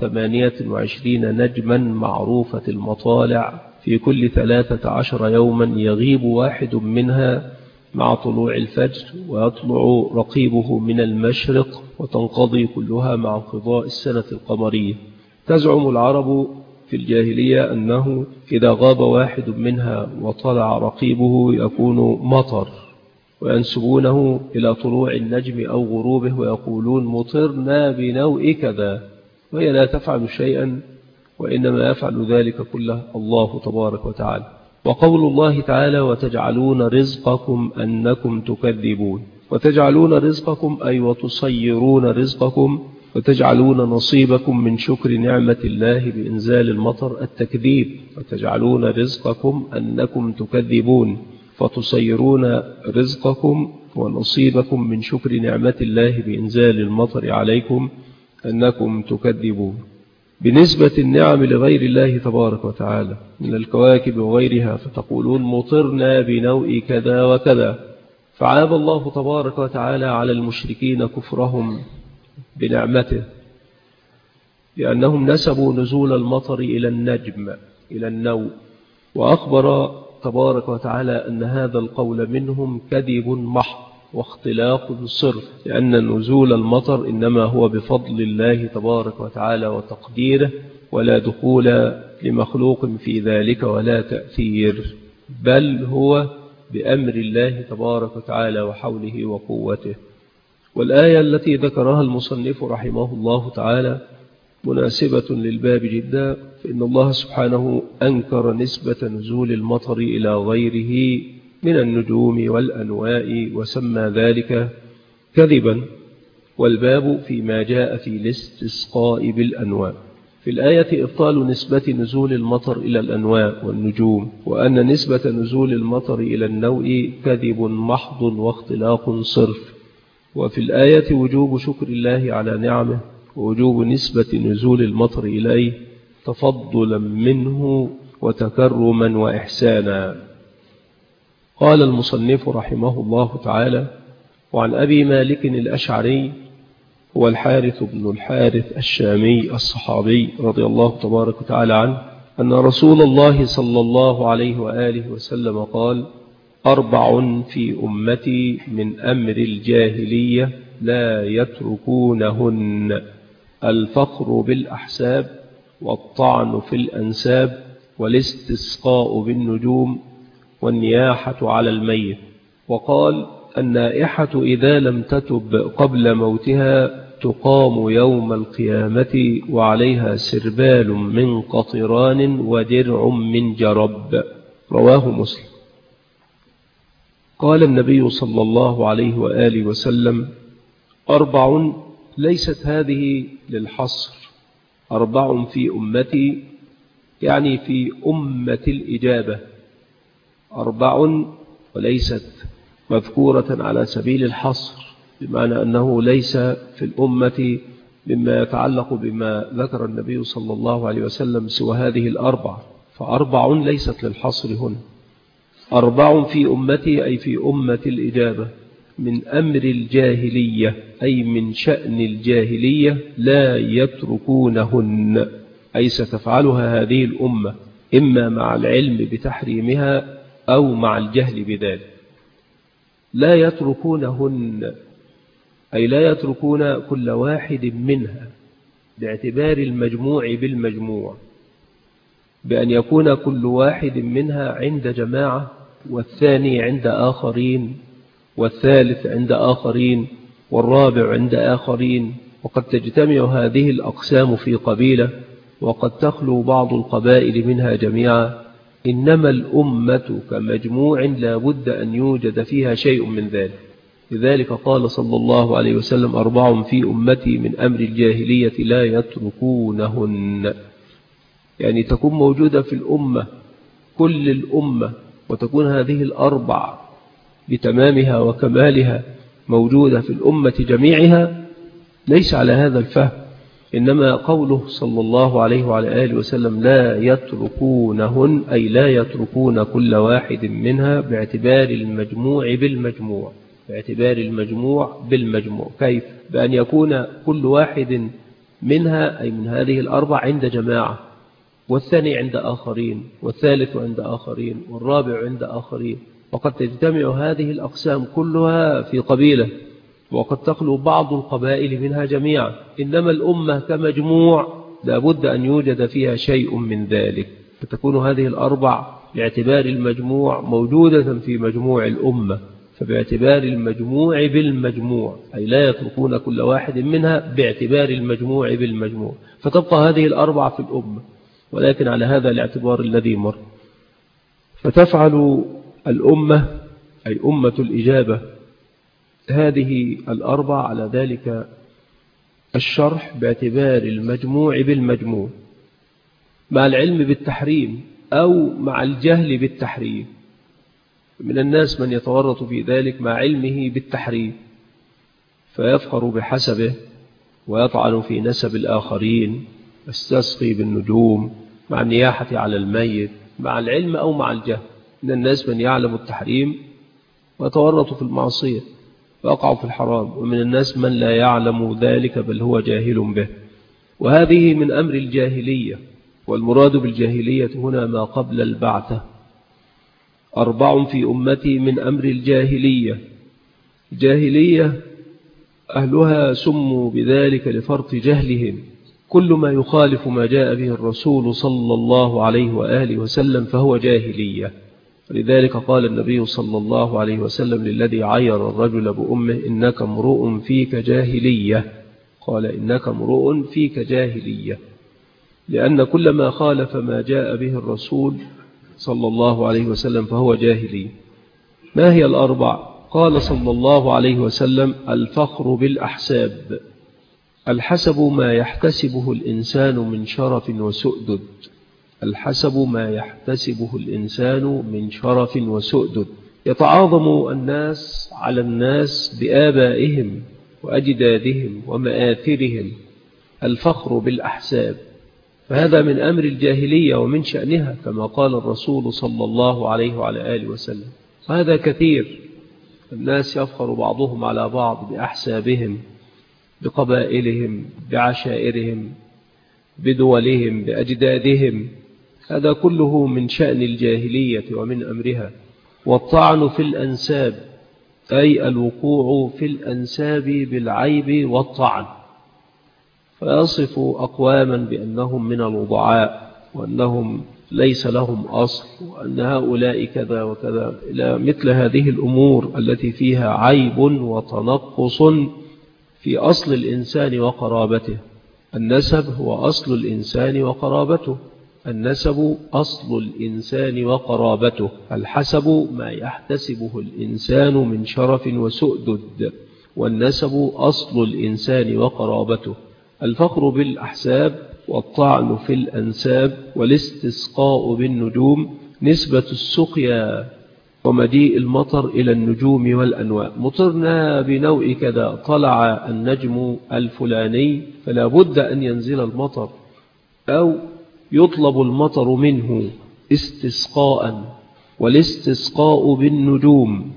28 نجما معروفة المطالع في كل 13 يوما يغيب واحد منها مع طلوع الفجر ويطلع رقيبه من المشرق، وتنقضي كلها مع انقضاء السنة القمرية. تزعم العرب في الجاهلية أنه إذا غاب واحد منها وطلع رقيبه يكون مطر، وينسبونه إلى طلوع النجم أو غروبه ويقولون مطرنا بنوء كذا، وهي لا تفعل شيئا، وإنما يفعل ذلك كله الله تبارك وتعالى. وقول الله تعالى وتجعلون رزقكم أنكم تكذبون، وتجعلون رزقكم أي وتصيرون رزقكم، وتجعلون نصيبكم من شكر نعمة الله بإنزال المطر التكذيب، وتجعلون رزقكم أنكم تكذبون، فتصيرون رزقكم ونصيبكم من شكر نعمة الله بإنزال المطر عليكم أنكم تكذبون. بنسبة النعم لغير الله تبارك وتعالى من الكواكب وغيرها فتقولون مطرنا بنوء كذا وكذا، فعاب الله تبارك وتعالى على المشركين كفرهم بنعمته، لأنهم نسبوا نزول المطر إلى النجم إلى النوء، وأخبر تبارك وتعالى أن هذا القول منهم كذب محض واختلاق صرف، لأن نزول المطر إنما هو بفضل الله تبارك وتعالى وتقديره، ولا دخول لمخلوق في ذلك ولا تأثير، بل هو بأمر الله تبارك وتعالى وحوله وقوته. والآية التي ذكرها المصنف رحمه الله تعالى مناسبة للباب جدا، فإن الله سبحانه أنكر نسبة نزول المطر إلى غيره من النجوم والأنواء وسمى ذلك كذبا، والباب فيما جاء في الاستسقاء بالأنواع. في الآية إبطال نسبة نزول المطر إلى الأنواع والنجوم، وأن نسبة نزول المطر إلى النوء كذب محض واختلاق صرف. وفي الآية وجوب شكر الله على نعمه، ووجوب نسبة نزول المطر إليه تفضلا منه وتكرما وإحسانا. قال المصنف رحمه الله تعالى: وعن أبي مالك الأشعري هو الحارث بن الحارث الشامي الصحابي رضي الله تبارك وتعالى عنه أن رسول الله صلى الله عليه وآله وسلم قال: 4 في أمتي من أمر الجاهلية لا يتركونهن: الفخر بالأحساب، والطعن في الأنساب، والاستسقاء بالنجوم، والنياحة على الميت. وقال: النائحة إذا لم تتب قبل موتها تقام يوم القيامة وعليها سربال من قطران ودرع من جرب. رواه مسلم. قال النبي صلى الله عليه وآله وسلم: 4 ليست هذه للحصر، 4 في أمتي يعني في أمة الإجابة، 4 وليست مذكورة على سبيل الحصر، بمعنى أنه ليس في الأمة مما يتعلق بما ذكر النبي صلى الله عليه وسلم سوى هذه ال4، ف4 ليست للحصر هنا. 4 في أمتي أي في أمة الإجابة من أمر الجاهلية أي من شأن الجاهلية لا يتركونهن، أي ستفعلها هذه الأمة إما مع العلم بتحريمها أو مع الجهل بذلك. لا يتركونهن أي لا يتركون كل واحد منها باعتبار المجموع بالمجموع، بأن يكون كل واحد منها عند جماعة، والثاني عند آخرين، والثالث عند آخرين، والرابع عند آخرين. وقد تجتمع هذه الأقسام في قبيلة، وقد تخلو بعض القبائل منها جميعا. إنما الأمة كمجموع لا بد أن يوجد فيها شيء من ذلك. لذلك قال صلى الله عليه وسلم: 4 في أمتي من أمر الجاهلية لا يتركونهن، يعني تكون موجودة في الأمة كل الأمة، وتكون هذه ال4 بتمامها وكمالها موجودة في الأمة جميعها، ليس على هذا الفهم. إنما قوله صلى الله عليه وعلى آله وسلم لا يتركونهن أي لا يتركون كل واحد منها باعتبار المجموع بالمجموع، باعتبار المجموع بالمجموع. كيف؟ بأن يكون كل واحد منها أي من هذه ال4 عند جماعة، والثاني عند آخرين، والثالث عند آخرين، والرابع عند آخرين. وقد تجتمع هذه الأقسام كلها في قبيلة، وقد تخلو بعض القبائل منها جميعا. إنما الأمة كمجموع لا بد أن يوجد فيها شيء من ذلك، فتكون هذه ال4 باعتبار المجموع موجودة في مجموع الأمة، فباعتبار المجموع بالمجموع أي لا يتركون كل واحد منها باعتبار المجموع بالمجموع، فتبقى هذه ال4 في الأمة، ولكن على هذا الاعتبار الذي مر. فتفعل الأمة أي أمة الإجابة هذه ال4 على ذلك الشرح باعتبار المجموع بالمجموع، مع العلم بالتحريم أو مع الجهل بالتحريم. من الناس من يتورط في ذلك مع علمه بالتحريم، فيفخر بحسبه ويطعن في نسب الآخرين، يستسقي بالنجوم، مع النياحة على الميت، مع العلم أو مع الجهل. من الناس من يعلم التحريم ويتورط في المعصية ويقع في الحرام، ومن الناس من لا يعلم ذلك بل هو جاهل به. وهذه من أمر الجاهلية، والمراد بالجاهلية هنا ما قبل البعثة. 4 في أمتي من أمر الجاهلية. الجاهلية أهلها سموا بذلك لفرط جهلهم، كل ما يخالف ما جاء به الرسول صلى الله عليه وآله وسلم فهو جاهلية. لذلك قال النبي صلى الله عليه وسلم للذي عير الرجل بأمه: إنك امرؤ فيك جاهلية. قال: إنك امرؤ فيك جاهلية، لأن كل ما خالف ما جاء به الرسول صلى الله عليه وسلم فهو جاهلي. ما هي ال4؟ قال صلى الله عليه وسلم: الفخر بالأحساب. الحسب ما يحتسبه الإنسان من شرف وسؤدد. الحسب ما يحتسبه الإنسان من شرف وسؤدد. يتعاظم الناس على الناس بآبائهم وأجدادهم ومآثرهم. الفخر بالأحساب، فهذا من أمر الجاهلية ومن شأنها، كما قال الرسول صلى الله عليه وعلى آله وسلم. وهذا كثير، الناس يفخر بعضهم على بعض بأحسابهم، بقبائلهم، بعشائرهم، بدولهم، بأجدادهم. هذا كله من شأن الجاهلية ومن أمرها. والطعن في الأنساب، أي الوقوع في الأنساب بالعيب والطعن، فيصف أقواما بأنهم من الوضعاء، وأنهم ليس لهم أصل، وأن هؤلاء كذا وكذا، إلى مثل هذه الأمور التي فيها عيب وتنقص في أصل الإنسان وقرابته. النسب هو أصل الإنسان وقرابته. النسب أصل الإنسان وقرابته. الحسب ما يحتسبه الإنسان من شرف وسؤدد، والنسب أصل الإنسان وقرابته. الفخر بالأحساب والطعن في الأنساب والاستسقاء بالنجوم، نسبة السقيا ومجيء المطر إلى النجوم والأنواء. مطرنا بنوع كذا، طلع النجم الفلاني فلا بد أن ينزل المطر، أو يطلب المطر منه استسقاء. والاستسقاء بالنجوم.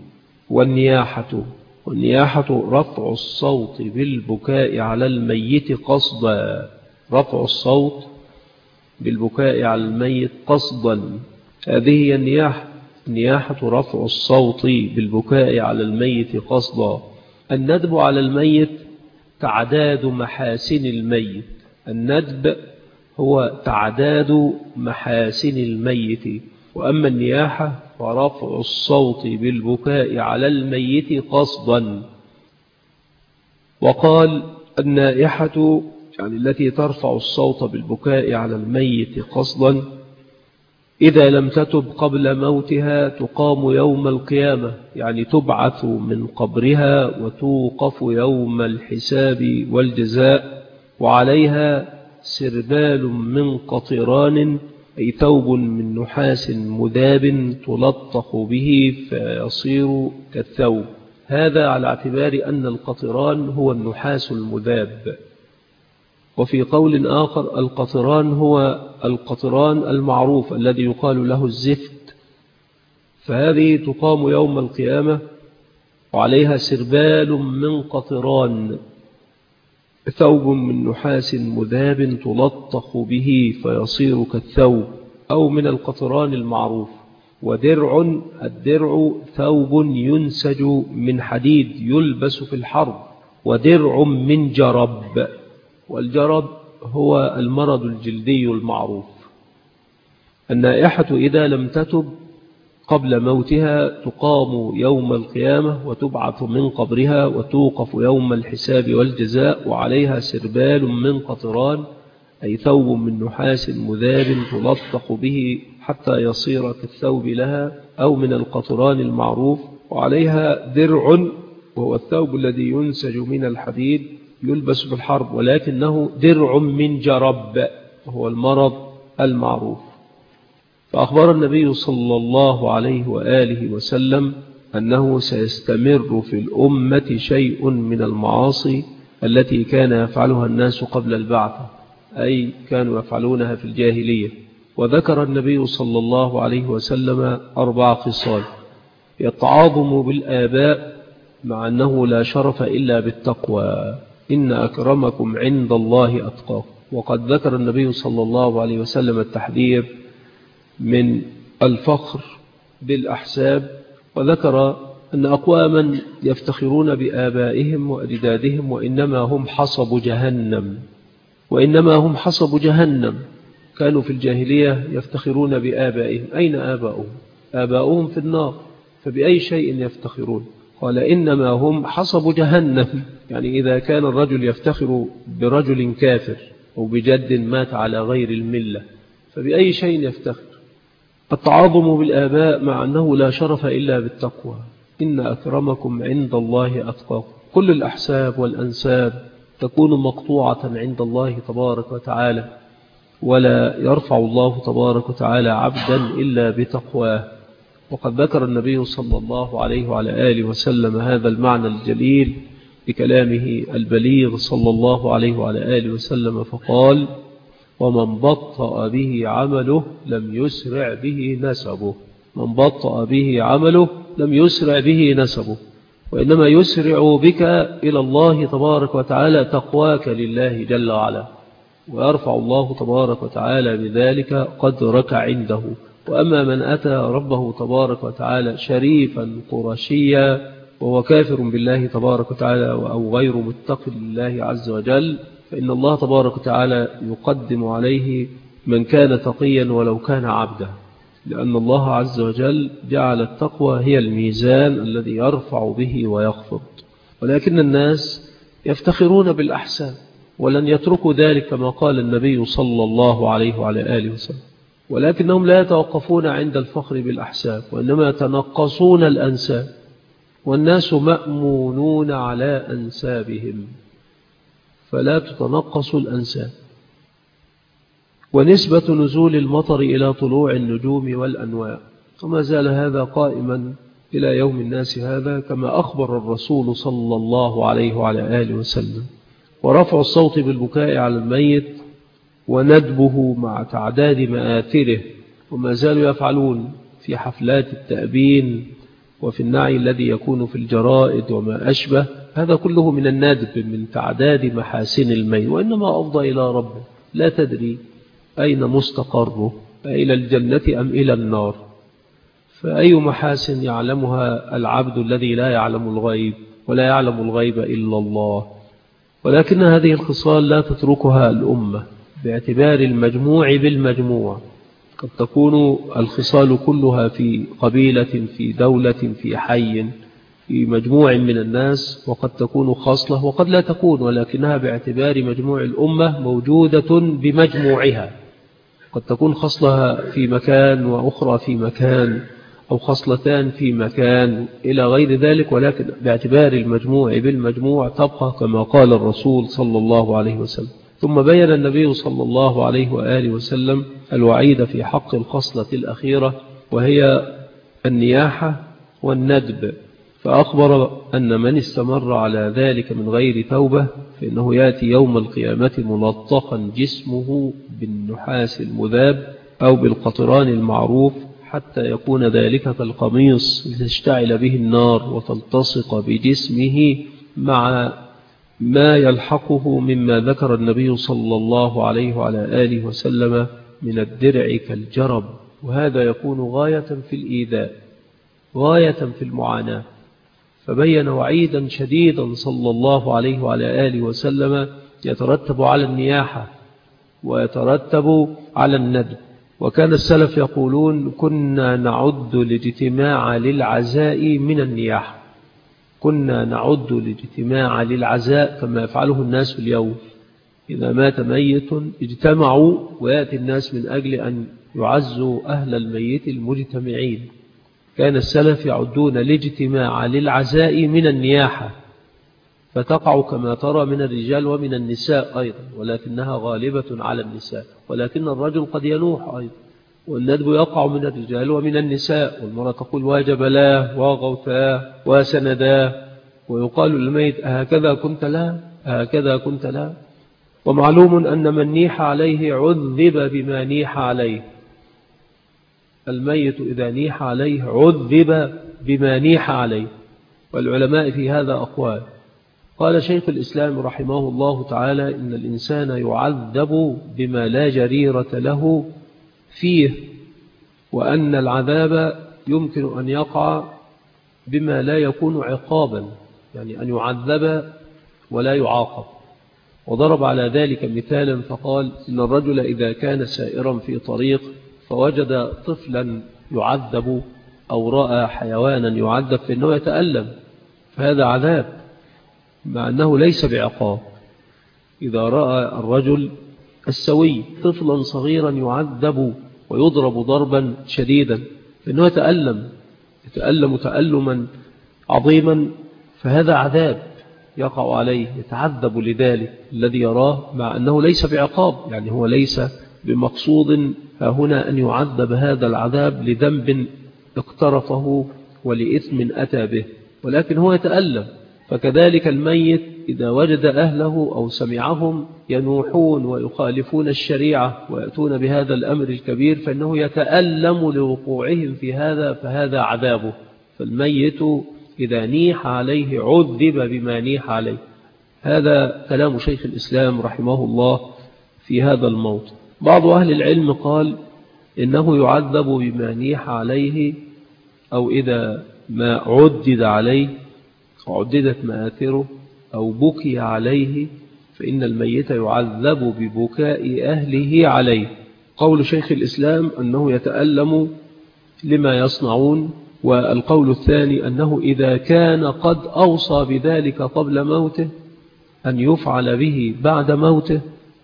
والنياحة رفع الصوت بالبكاء على الميت قصدا. رفع الصوت بالبكاء على الميت قصدا، هذه هي النياحة. النياحة رفع الصوت بالبكاء على الميت قصدا. الندب على الميت تعداد محاسن الميت. الندب هو تعداد محاسن الميت. وأما النياحة فرفع الصوت بالبكاء على الميت قصدا. وقال: النائحة يعني التي ترفع الصوت بالبكاء على الميت قصدا، إذا لم تتب قبل موتها تقام يوم القيامة، يعني تبعث من قبرها وتوقف يوم الحساب والجزاء، وعليها سربال من قطران، أي ثوب من نحاس مذاب تلطخ به فيصير كالثوب. هذا على اعتبار أن القطران هو النحاس المذاب. وفي قول آخر القطران هو القطران المعروف الذي يقال له الزفت. فهذه تقام يوم القيامة وعليها سربال من قطران، ثوب من نحاس مذاب تلطخ به فيصير كالثوب، أو من القطران المعروف. ودرع، الدرع ثوب ينسج من حديد يلبس في الحرب. ودرع من جرب، والجرب هو المرض الجلدي المعروف. النائحة إذا لم تتب قبل موتها تقام يوم القيامة وتبعث من قبرها وتوقف يوم الحساب والجزاء، وعليها سربال من قطران، أي ثوب من نحاس مذاب تلطخ به حتى يصير كالثوب لها، أو من القطران المعروف. وعليها درع، وهو الثوب الذي ينسج من الحديد يلبس في الحرب، ولكنه درع من جرب، وهو المرض المعروف. فأخبر النبي صلى الله عليه وآله وسلم أنه سيستمر في الأمة شيء من المعاصي التي كان يفعلها الناس قبل البعثة، أي كانوا يفعلونها في الجاهلية. وذكر النبي صلى الله عليه وسلم 4 خصال: يتعاظم بالآباء مع أنه لا شرف إلا بالتقوى، إن أكرمكم عند الله أتقاكم. وقد ذكر النبي صلى الله عليه وسلم التحذير من الفخر بالأحساب، وذكر أن أقواما يفتخرون بآبائهم وأجدادهم وإنما هم حصب جهنم. وإنما هم حصب جهنم. كانوا في الجاهلية يفتخرون بآبائهم. أين آباؤهم؟ آباؤهم في النار، فبأي شيء يفتخرون؟ قال: إنما هم حصب جهنم. يعني إذا كان الرجل يفتخر برجل كافر أو بجد مات على غير الملة، فبأي شيء يفتخر؟ التعاظم بالآباء مع أنه لا شرف إلا بالتقوى، إن أكرمكم عند الله أتقاكم. كل الأحساب والأنساب تكون مقطوعة عند الله تبارك وتعالى، ولا يرفع الله تبارك وتعالى عبدا إلا بتقواه. وقد ذكر النبي صلى الله عليه وعلى آله وسلم هذا المعنى الجليل بكلامه البليغ صلى الله عليه وعلى آله وسلم فقال: ومن بطأ به عمله لم يسرع به نسبه. من بطأ به عمله لم يسرع به نسبه، وإنما يسرع بك إلى الله تبارك وتعالى تقواك لله جل وعلا، ويرفع الله تبارك وتعالى بذلك قدرك عنده. وأما من أتى ربه تبارك وتعالى شريفا قرشيا وهو كافر بالله تبارك وتعالى أو غير متق لله عز وجل، فإن الله تبارك وتعالى يقدم عليه من كان تقيا ولو كان عبدا، لأن الله عز وجل جعل التقوى هي الميزان الذي يرفع به ويخفض. ولكن الناس يفتخرون بالأحسان، ولن يتركوا ذلك كما قال النبي صلى الله عليه وعلى آله وسلم، ولكنهم لا يتوقفون عند الفخر بالأحساب، وإنما يتنقصون الأنساب، والناس مأمونون على أنسابهم، فلا تتنقصوا الأنساب. ونسبة نزول المطر إلى طلوع النجوم والأنواع، وما زال هذا قائما إلى يوم الناس هذا، كما أخبر الرسول صلى الله عليه وعلى آله وسلم. ورفع الصوت بالبكاء على الميت وندبه مع تعداد مآثره، وما زالوا يفعلون في حفلات التأبين وفي النعي الذي يكون في الجرائد وما أشبه، هذا كله من الندب، من تعداد محاسن الميت، وإنما أفضى إلى ربه لا تدري أين مستقره، إلى الجنة أم إلى النار. فأي محاسن يعلمها العبد الذي لا يعلم الغيب، ولا يعلم الغيب إلا الله. ولكن هذه الخصال لا تتركها الأمة باعتبار المجموع بالمجموع. قد تكون الخصال كلها في قبيلة، في دولة، في حي، في مجموع من الناس، وقد تكون خاصلة وقد لا تكون، ولكنها باعتبار مجموع الأمة موجودة بمجموعها. قد تكون خصلها في مكان وأخرى في مكان، أو خصلتان في مكان إلى غير ذلك، ولكن باعتبار المجموع بالمجموع تبقى كما قال الرسول صلى الله عليه وسلم. ثم بين النبي صلى الله عليه وآله وسلم الوعيد في حق الخصلة الأخيرة، وهي النياحة والندب، فأخبر أن من استمر على ذلك من غير توبة فإنه يأتي يوم القيامة ملطخا جسمه بالنحاس المذاب أو بالقطران المعروف، حتى يكون ذلك كالقميص لتشتعل به النار وتلتصق بجسمه، مع ما يلحقه مما ذكر النبي صلى الله عليه وعلى آله وسلم من الدرع كالجرب. وهذا يكون غاية في الإيذاء، غاية في المعاناة. فبين وعيدا شديدا صلى الله عليه وعلى آله وسلم يترتب على النياحة ويترتب على الندب. وكان السلف يقولون: كنا نعد الاجتماع للعزاء من النياحة. كنا نعد الاجتماع للعزاء كما يفعله الناس اليوم، إذا مات ميت اجتمعوا ويأتي الناس من أجل أن يعزوا أهل الميت المجتمعين. كان السلف يعدون الاجتماع للعزاء من النياحة، فتقع كما ترى من الرجال ومن النساء أيضا، ولكنها غالبة على النساء، ولكن الرجل قد ينوح أيضا. والندب يقع من الرجال ومن النساء، والمرأة تقول: واجب لا وغوتاه وسندا، ويقال للميت: هكذا كنت لا، هكذا كنت لا. ومعلوم أن من نيح عليه عذب بما نيح عليه. الميت إذا نيح عليه عذب بما نيح عليه. والعلماء في هذا أقوال. قال شيخ الإسلام رحمه الله تعالى: إن الإنسان يعذب بما لا جريرة له فيه، وأن العذاب يمكن أن يقع بما لا يكون عقابا، يعني أن يعذب ولا يعاقب. وضرب على ذلك مثالا فقال: إن الرجل إذا كان سائرا في طريق فوجد طفلا يعذب أو رأى حيوانا يعذب فإنه يتألم، فهذا عذاب مع أنه ليس بعقاب. إذا رأى الرجل السوي طفلا صغيرا يعذب ويضرب ضربا شديدا فإنه يتألم تألما عظيما، فهذا عذاب يقع عليه، يتعذب لذلك الذي يراه، مع أنه ليس بعقاب، يعني هو ليس بمقصود هنا أن يعذب هذا العذاب لذنب اقترفه ولإثم أتى به، ولكن هو يتألم. فكذلك الميت إذا وجد أهله أو سمعهم ينوحون ويخالفون الشريعة ويأتون بهذا الأمر الكبير، فإنه يتألم لوقوعهم في هذا، فهذا عذابه. فالميت إذا نيح عليه عذب بما نيح عليه. هذا كلام شيخ الإسلام رحمه الله في هذا الموضع. بعض أهل العلم قال إنه يعذب بما نيح عليه، أو إذا ما عدد عليه وعددت مآثره أو بكي عليه، فإن الميت يعذب ببكاء أهله عليه. قول شيخ الإسلام أنه يتألم لما يصنعون، والقول الثاني أنه إذا كان قد أوصى بذلك قبل موته أن يفعل به بعد موته،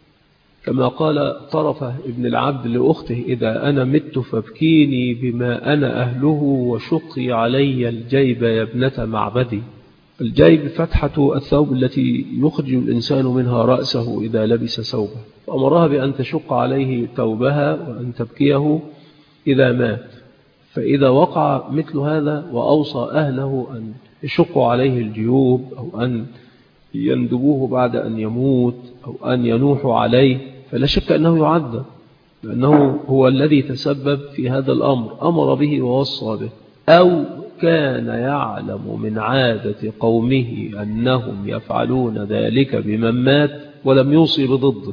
كما قال طرفة ابن العبد لأخته: إذا أنا مت فابكيني بما أنا أهله وشقي علي الجيب يا ابنة معبدي. الجيب فتحة الثوب التي يخرج الإنسان منها رأسه إذا لبس ثوبه، فأمرها بأن تشق عليه ثوبها وأن تبكيه إذا مات. فإذا وقع مثل هذا وأوصى أهله أن يشقوا عليه الجيوب أو أن يندبوه بعد أن يموت أو أن ينوحوا عليه، فلا شك أنه يعذب، لأنه هو الذي تسبب في هذا الأمر، أمر به ووصى به. أو كان يعلم من عادة قومه أنهم يفعلون ذلك بمن مات ولم يوصي بضده،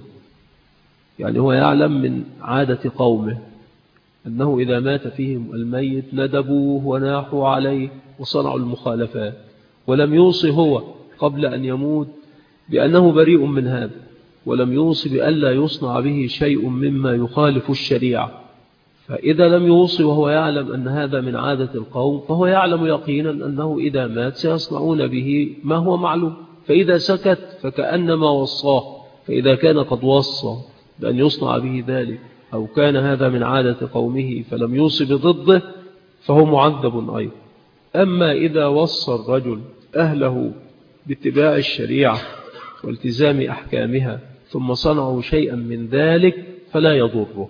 يعني هو يعلم من عادة قومه أنه إذا مات فيهم الميت ندبوه وناحوا عليه وصنعوا المخالفات، ولم يوصي هو قبل أن يموت بأنه بريء من هذا، ولم يوصي بألا يصنع به شيء مما يخالف الشريعة. فإذا لم يوصي وهو يعلم أن هذا من عادة القوم، فهو يعلم يقينا أنه إذا مات سيصنعون به ما هو معلوم، فإذا سكت فكأنما وصاه. فإذا كان قد وصى بأن يصنع به ذلك، أو كان هذا من عادة قومه فلم يوصي بضده، فهو معذب أيضا. أما إذا وصى الرجل أهله باتباع الشريعة والتزام أحكامها ثم صنعوا شيئا من ذلك فلا يضره.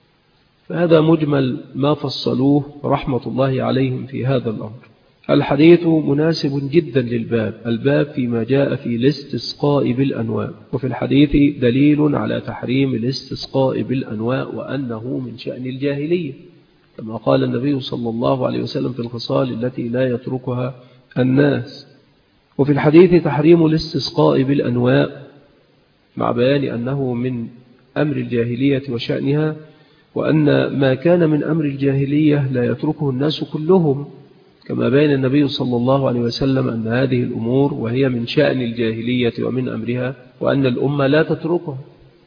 فهذا مجمل ما فصلوه رحمة الله عليهم في هذا الأمر. الحديث مناسب جدا للباب، الباب فيما جاء في الاستسقاء بالأنواء، وفي الحديث دليل على تحريم الاستسقاء بالأنواء وأنه من شأن الجاهلية، كما قال النبي صلى الله عليه وسلم في الخصال التي لا يتركها الناس. وفي الحديث تحريم الاستسقاء بالأنواء مع بيان أنه من أمر الجاهلية وشأنها، وأن ما كان من أمر الجاهلية لا يتركه الناس كلهم، كما بين النبي صلى الله عليه وسلم أن هذه الأمور وهي من شأن الجاهلية ومن أمرها، وأن الأمة لا تتركها.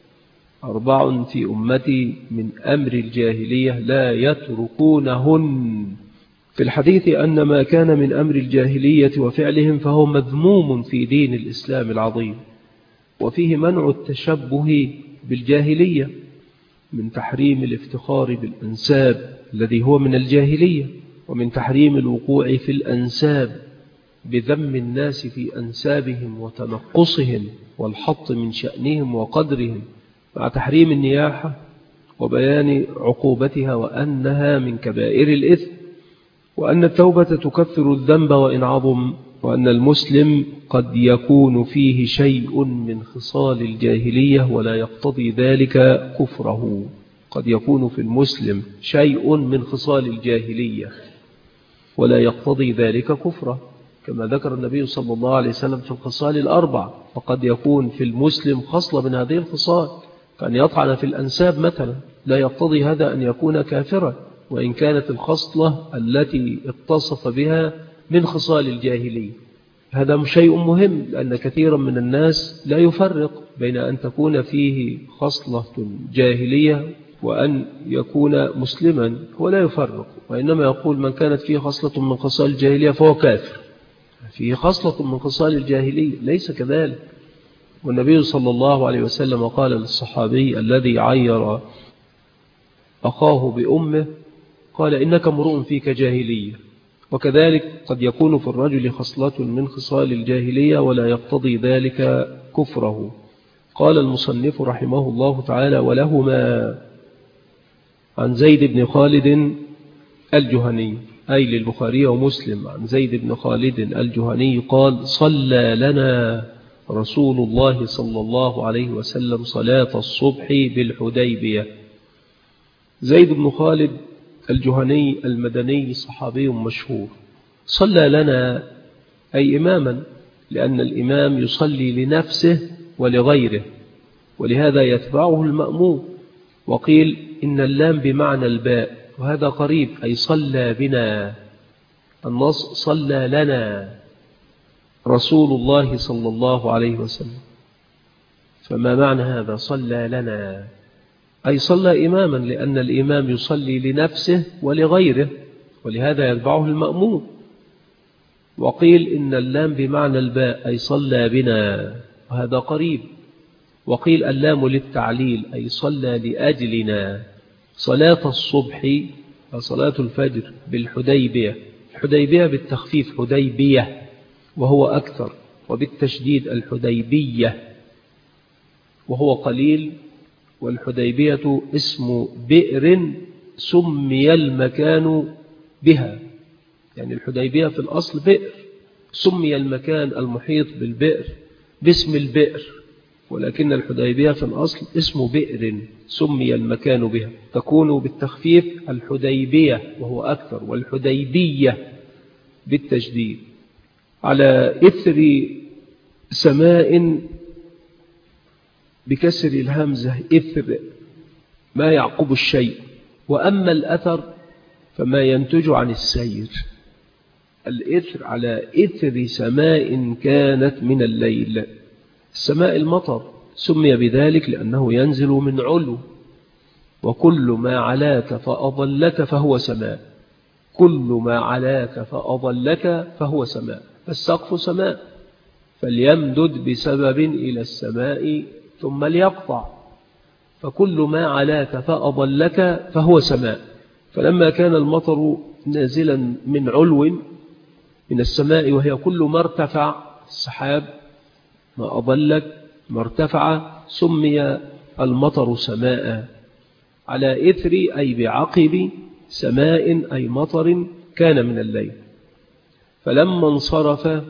4 في أمتي من أمر الجاهلية لا يتركونهن. في الحديث أن ما كان من أمر الجاهلية وفعلهم فهو مذموم في دين الإسلام العظيم، وفيه منع التشبه بالجاهلية، من تحريم الافتخار بالأنساب الذي هو من الجاهلية، ومن تحريم الوقوع في الأنساب بذم الناس في أنسابهم وتنقصهم والحط من شأنهم وقدرهم، مع تحريم النياحة وبيان عقوبتها وأنها من كبائر الإثم، وأن التوبة تكفر الذنب وإن عظم، وأن المسلم قد يكون فيه شيء من خصال الجاهلية ولا يقتضي ذلك كفره. قد يكون في المسلم شيء من خصال الجاهلية ولا يقتضي ذلك كفره، كما ذكر النبي صلى الله عليه وسلم في الخصال ال4. فقد يكون في المسلم خصلة من هذه الخصال، كأن يطعن في الأنساب مثلا، لا يقتضي هذا أن يكون كافرا، وإن كانت الخصلة التي اتصف بها من خصال الجاهلية. هذا شيء مهم، لأن كثيرا من الناس لا يفرق بين أن تكون فيه خصلة جاهلية وأن يكون مسلما، هو لا يفرق، وإنما يقول من كانت فيه خصلة من خصال الجاهلية فهو كافر، فيه خصلة من خصال الجاهلية، ليس كذلك. والنبي صلى الله عليه وسلم قال للصحابي الذي عير أخاه بأمه، قال إنك امرؤ فيك جاهلية، وكذلك قد يكون في الرجل خصلة من خصال الجاهلية ولا يقتضي ذلك كفره. قال المصنف رحمه الله تعالى: ولهما عن زيد بن خالد الجهني، أي للبخاري ومسلم، عن زيد بن خالد الجهني قال: صلى لنا رسول الله صلى الله عليه وسلم صلاة الصبح بالحديبية. زيد بن خالد الجهني المدني صحابي مشهور. صلى لنا أي إماما، لأن الإمام يصلي لنفسه ولغيره، ولهذا يتبعه المأموم. وقيل إن اللام بمعنى الباء، وهذا قريب، أي صلى بنا. النص: صلى لنا رسول الله صلى الله عليه وسلم. فما معنى هذا؟ صلى لنا أي صلى إماما، لأن الإمام يصلي لنفسه ولغيره، ولهذا يتبعه المأموم. وقيل إن اللام بمعنى الباء، أي صلى بنا، وهذا قريب. وقيل اللام للتعليل، أي صلى لأجلنا صلاة الصبح وصلاة الفجر بالحديبية. الحديبية بالتخفيف حديبية، وهو أكثر، وبالتشديد الحديبية، وهو قليل. والحديبية اسم بئر سمي المكان بها، يعني الحديبية في الأصل بئر، سمي المكان المحيط بالبئر باسم البئر، ولكن الحديبية في الأصل اسم بئر سمي المكان بها، تكون بالتخفيف الحديبية وهو أكثر، والحديبية بالتجديد. على إثر سماء بكسر الهمزة، إثر ما يعقب الشيء. وأما الأثر فما ينتج عن السير. الإثر على إثر سماء كانت من الليل. السماء المطر، سمي بذلك لأنه ينزل من علو، وكل ما علاك فأضلك فهو سماء، كل ما علاك فأضلك فهو سماء. فالسقف سماء، فليمدد بسبب إلى السماء ثم ليقطع، فكل ما علاك فأضلك فهو سماء. فلما كان المطر نازلا من علو من السماء، وهي كل ما ارتفع السحاب، ما أضلك ما ارتفع، سمي المطر سماء. على إثر أي بعقب سماء أي مطر كان من الليل. فلما انصرف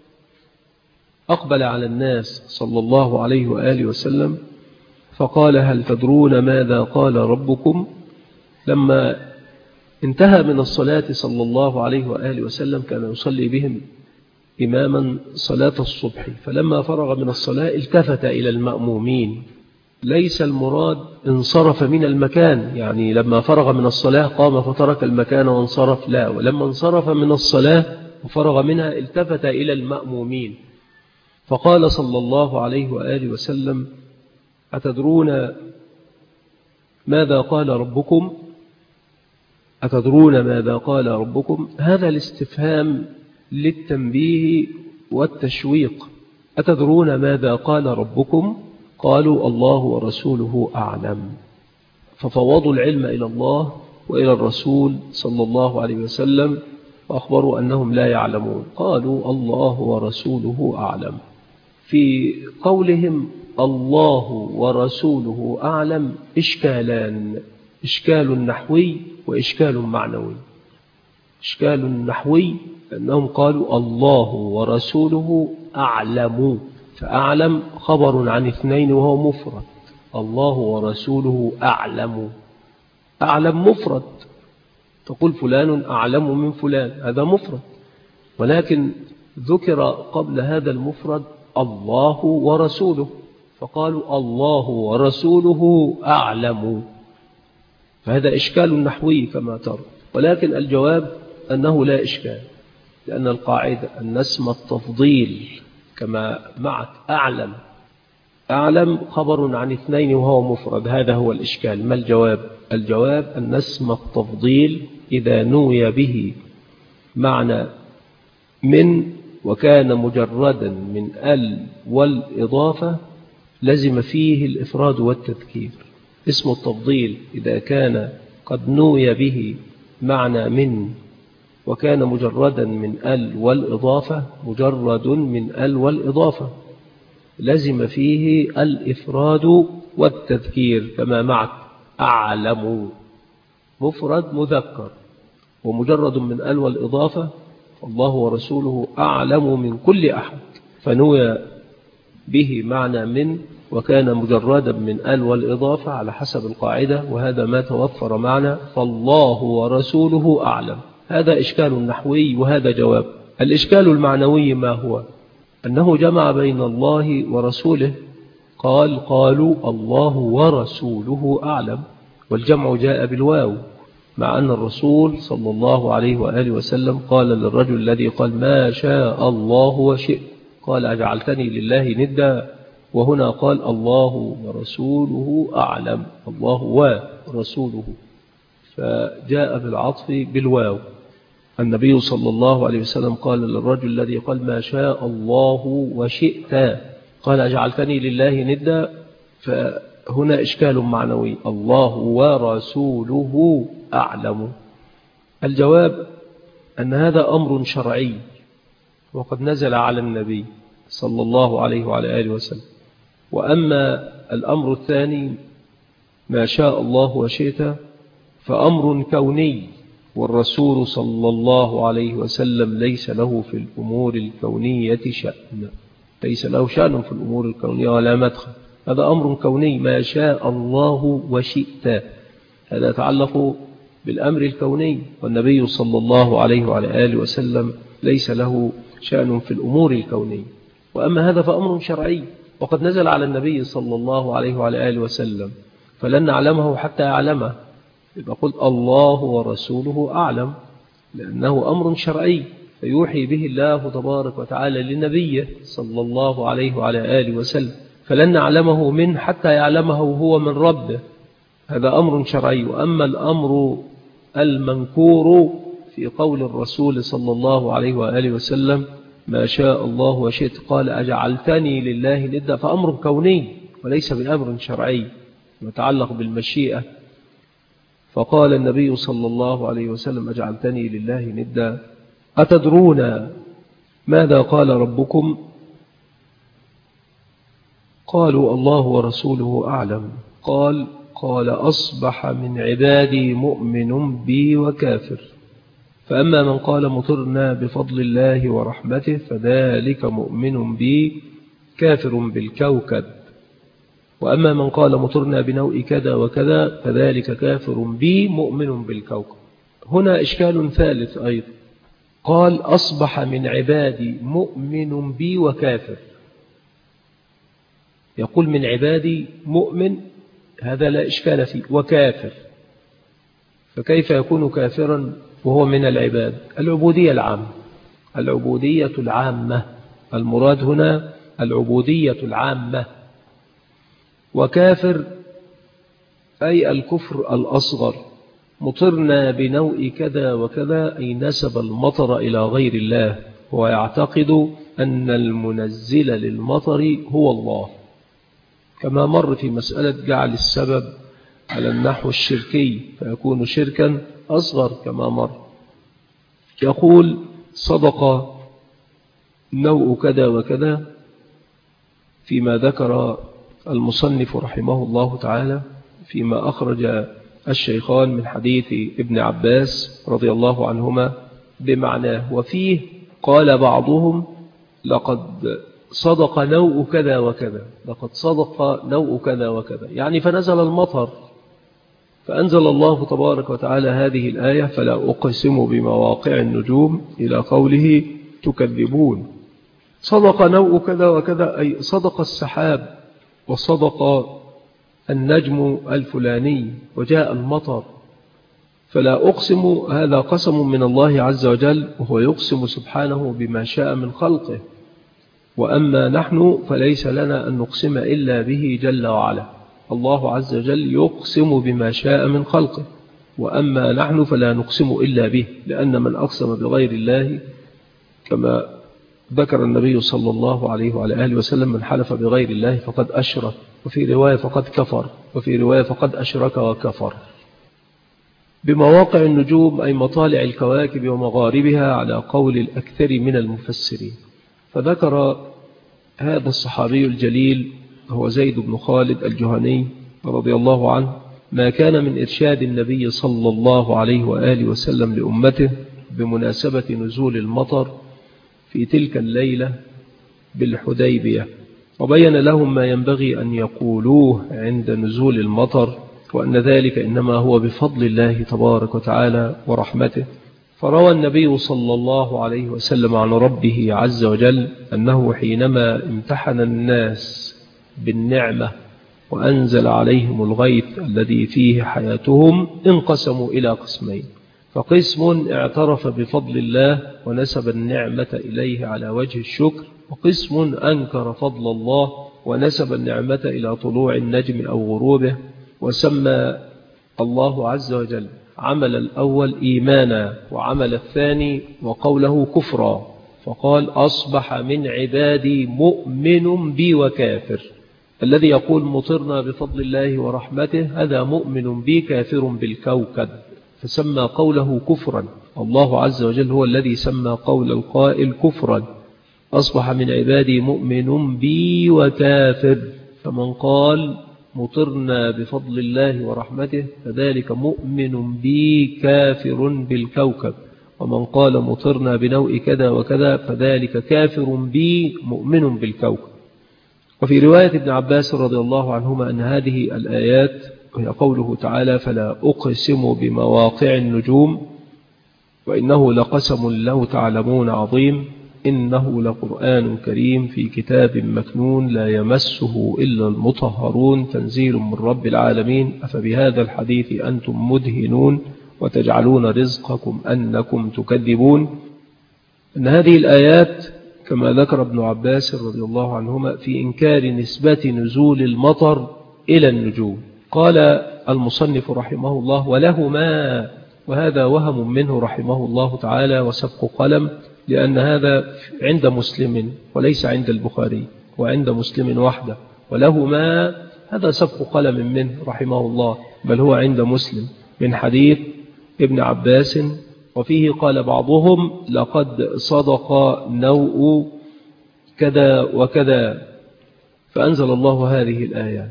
أقبل على الناس صلى الله عليه وآله وسلم فقال: هل تدرون ماذا قال ربكم؟ لما انتهى من الصلاة صلى الله عليه وآله وسلم كان يصلي بهم إماما صلاة الصبح، فلما فرغ من الصلاة التفت إلى المأمومين. ليس المراد انصرف من المكان، يعني لما فرغ من الصلاة قام فترك المكان وانصرف، لا، ولما انصرف من الصلاة وفرغ منها التفت إلى المأمومين فقال صلى الله عليه وآله وسلم: أتدرون ماذا قال ربكم؟ أتدرون ماذا قال ربكم؟ هذا الاستفهام للتنبيه والتشويق. أتدرون ماذا قال ربكم؟ قالوا: الله ورسوله أعلم. ففوضوا العلم إلى الله وإلى الرسول صلى الله عليه وسلم، وأخبروا أنهم لا يعلمون. قالوا: الله ورسوله أعلم. في قولهم الله ورسوله أعلم إشكالان: إشكال نحوي وإشكال معنوي. إشكال نحوي أنهم قالوا الله ورسوله أعلم، فأعلم خبر عن اثنين وهو مفرد، الله ورسوله أعلم. أعلم مفرد، تقول فلان أعلم من فلان، هذا مفرد، ولكن ذكر قبل هذا المفرد الله ورسوله، فقالوا الله ورسوله أعلم. فهذا إشكال نحوي كما ترى، ولكن الجواب أنه لا إشكال، لأن القاعدة أن اسم التفضيل كما معك أعلم، أعلم خبر عن اثنين وهو مفرد، هذا هو الإشكال. ما الجواب؟ الجواب أن اسم التفضيل إذا نوي به معنى من وكان مجردا من ال والإضافة لزم فيه الإفراد والتذكير. اسم التفضيل إذا كان قد نوي به معنى من وكان مجردا من ال والإضافة، مجرد من ال والإضافة لزم فيه الإفراد والتذكير كما معك أعلم مفرد مذكر، ومجرد من ال والإضافة الله ورسوله أعلم من كل أحد، فنوي به معنى من، وكان مجردا من ال والإضافة على حسب القاعدة، وهذا ما توفر معنى فالله ورسوله أعلم. هذا إشكال نحوي وهذا جواب. الإشكال المعنوي ما هو؟ أنه جمع بين الله ورسوله، قالوا الله ورسوله أعلم، والجمع جاء بالواو، مع أن الرسول صلى الله عليه وآله وسلم قال للرجل الذي قال ما شاء الله وشئت، قال أجعلتني لله ندا، وهنا قال الله ورسوله أعلم، الله ورسوله، فجاء بالعطف بالواو. النبي صلى الله عليه وسلم قال للرجل الذي قال ما شاء الله وشئت، قال أجعلتني لله ندا، فهنا إشكال معنوي، الله ورسوله أعلم. الجواب أن هذا أمر شرعي وقد نزل على النبي صلى الله عليه وعلى آله وسلم. وأما الأمر الثاني ما شاء الله وشئت فأمر كوني، والرسول صلى الله عليه وسلم ليس له في الأمور الكونية شأن، ليس له شأن في الأمور الكونية ولا مدخل، هذا أمر كوني ما شاء الله وشئت، هذا يتعلق بالأمر الكوني، والنبي صلى الله عليه وعلى آله وسلم ليس له شأن في الأمور الكونية. وأما هذا فأمر شرعي وقد نزل على النبي صلى الله عليه وعلى آله وسلم، فلن نعلمه حتى يعلمه، يبقى قل الله ورسوله أعلم، لأنه أمر شرعي فيوحي به الله تبارك وتعالى لنبيه صلى الله عليه وعلى آله وسلم، فلن نعلمه من حتى يعلمه هو من ربه، هذا أمر شرعي. وأما الأمر المنكور في قول الرسول صلى الله عليه وآله وسلم ما شاء الله وشئت، قال أجعلتني لله ندا، فأمر كوني وليس بأمر شرعي يتعلق بالمشيئة. فقال النبي صلى الله عليه وسلم أجعلتني لله ندا، أتدرون ماذا قال ربكم؟ قالوا الله ورسوله أعلم. قال أصبح من عبادي مؤمن بي وكافر، فأما من قال مطرنا بفضل الله ورحمته فذلك مؤمن بي كافر بالكوكب، وأما من قال مطرنا بنوء كذا وكذا فذلك كافر بي مؤمن بالكوكب. هنا إشكال ثالث أيضا، قال أصبح من عبادي مؤمن بي وكافر، يقول من عبادي مؤمن هذا لا إشكال فيه، وكافر، فكيف يكون كافرا وهو من العباد؟ العبودية العامة، العبودية العامة، المراد هنا العبودية العامة. وكافر أي الكفر الأصغر، مطرنا بنوء كذا وكذا أي نسب المطر إلى غير الله، ويعتقد أن المنزل للمطر هو الله، كما مر في مسألة جعل السبب على النحو الشركي فيكون شركا أصغر كما مر. يقول صدق نوء كذا وكذا فيما ذكر المصنف رحمه الله تعالى فيما أخرج الشيخان من حديث ابن عباس رضي الله عنهما بمعناه، وفيه قال بعضهم لقد صدق نوء كذا وكذا، لقد صدق نوء كذا وكذا، يعني فنزل المطر، فأنزل الله تبارك وتعالى هذه الآية فلا أقسم بمواقع النجوم إلى قوله تكذبون. صدق نوء كذا وكذا أي صدق السحاب وصدق النجم الفلاني وجاء المطر، فلا أقسم هذا قسم من الله عز وجل، وهو يقسم سبحانه بما شاء من خلقه، وأما نحن فليس لنا أن نقسم إلا به جل وعلا، الله عز وجل يقسم بما شاء من خلقه، وأما نحن فلا نقسم إلا به، لأن من أقسم بغير الله كما ذكر النبي صلى الله عليه وعلى آله وسلم من حلف بغير الله فقد أشرك، وفي رواية فقد كفر، وفي رواية فقد أشرك وكفر. بمواقع النجوم أي مطالع الكواكب ومغاربها على قول الأكثر من المفسرين. فذكر هذا الصحابي الجليل هو زيد بن خالد الجهني رضي الله عنه ما كان من إرشاد النبي صلى الله عليه وآله وسلم لأمته بمناسبة نزول المطر في تلك الليلة بالحديبية، وبين لهم ما ينبغي أن يقولوه عند نزول المطر، وأن ذلك إنما هو بفضل الله تبارك وتعالى ورحمته. فروى النبي صلى الله عليه وسلم عن ربه عز وجل أنه حينما امتحن الناس بالنعمة وأنزل عليهم الغيث الذي فيه حياتهم انقسموا إلى قسمين، فقسم اعترف بفضل الله ونسب النعمة إليه على وجه الشكر، وقسم أنكر فضل الله ونسب النعمة إلى طلوع النجم أو غروبه، وسمى الله عز وجل عمل الأول إيمانا وعمل الثاني وقوله كفرا، فقال أصبح من عبادي مؤمن بي وكافر. الذي يقول مطرنا بفضل الله ورحمته هذا مؤمن بي كافر بالكوكب، فسمى قوله كفرا. الله عز وجل هو الذي سمى قول القائل كفرا، أصبح من عبادي مؤمن بي وكافر. فمن قال مطرنا بفضل الله ورحمته فذلك مؤمن بي كافر بالكوكب، ومن قال مطرنا بنوء كذا وكذا فذلك كافر بي مؤمن بالكوكب. وفي رواية ابن عباس رضي الله عنهما أن هذه الآيات وهي قوله تعالى فلا أقسم بمواقع النجوم وإنه لقسم لو تعلمون عظيم إنه لقرآن كريم في كتاب مكنون لا يمسه إلا المطهرون تنزيل من رب العالمين أفبهذا الحديث أنتم مدهنون وتجعلون رزقكم أنكم تكذبون. أن هذه الآيات كما ذكر ابن عباس رضي الله عنهما في إنكار نسبة نزول المطر إلى النجوم. قال المصنف رحمه الله ولهما، وهذا وهم منه رحمه الله تعالى وسبق قلم، لأن هذا عند مسلم وليس عند البخاري، وعند مسلم وحده، ولهما هذا سبق قلم منه رحمه الله، بل هو عند مسلم من حديث ابن عباس. وفيه قال بعضهم لقد صدق نوء كذا وكذا، فأنزل الله هذه الآيات.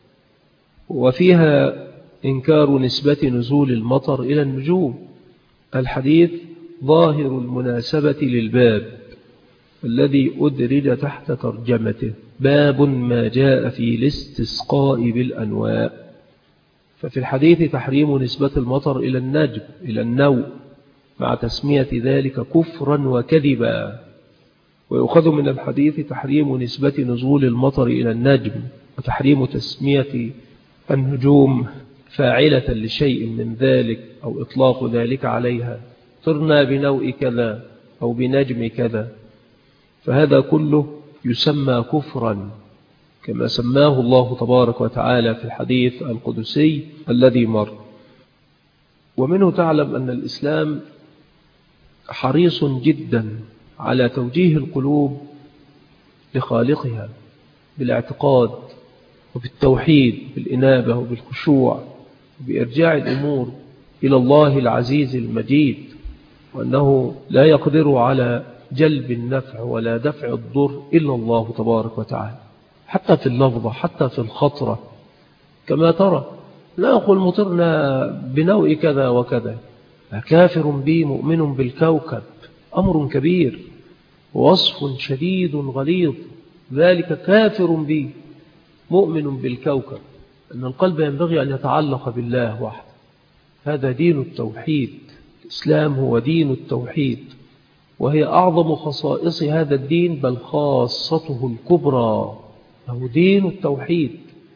وفيها إنكار نسبة نزول المطر إلى النجوم. الحديث ظاهر المناسبة للباب الذي أدرج تحت ترجمته باب ما جاء في الاستسقاء بالأنواء. ففي الحديث تحريم نسبة المطر إلى النجم إلى النوء مع تسمية ذلك كفرا وكذبا. ويؤخذ من الحديث تحريم نسبة نزول المطر إلى النجم وتحريم تسمية النجوم فاعلة لشيء من ذلك أو إطلاق ذلك عليها، طرنا بنوء كذا أو بنجم كذا، فهذا كله يسمى كفرا كما سماه الله تبارك وتعالى في الحديث القدسي الذي مر. ومنه تعلم أن الإسلام حريص جدا على توجيه القلوب لخالقها بالاعتقاد وبالتوحيد بالإنابة وبالخشوع وبإرجاع الأمور إلى الله العزيز المجيد، وأنه لا يقدر على جلب النفع ولا دفع الضر إلا الله تبارك وتعالى، حتى في اللفظة حتى في الخطرة. كما ترى لا يقول مطرنا بنوء كذا وكذا، كافر بي مؤمن بالكوكب، أمر كبير ووصف شديد غليظ، ذلك كافر بي مؤمن بالكوكب. أن القلب ينبغي أن يتعلق بالله وحده، هذا دين التوحيد. الإسلام هو دين التوحيد، وهي أعظم خصائص هذا الدين بل خاصته الكبرى، هو دين التوحيد،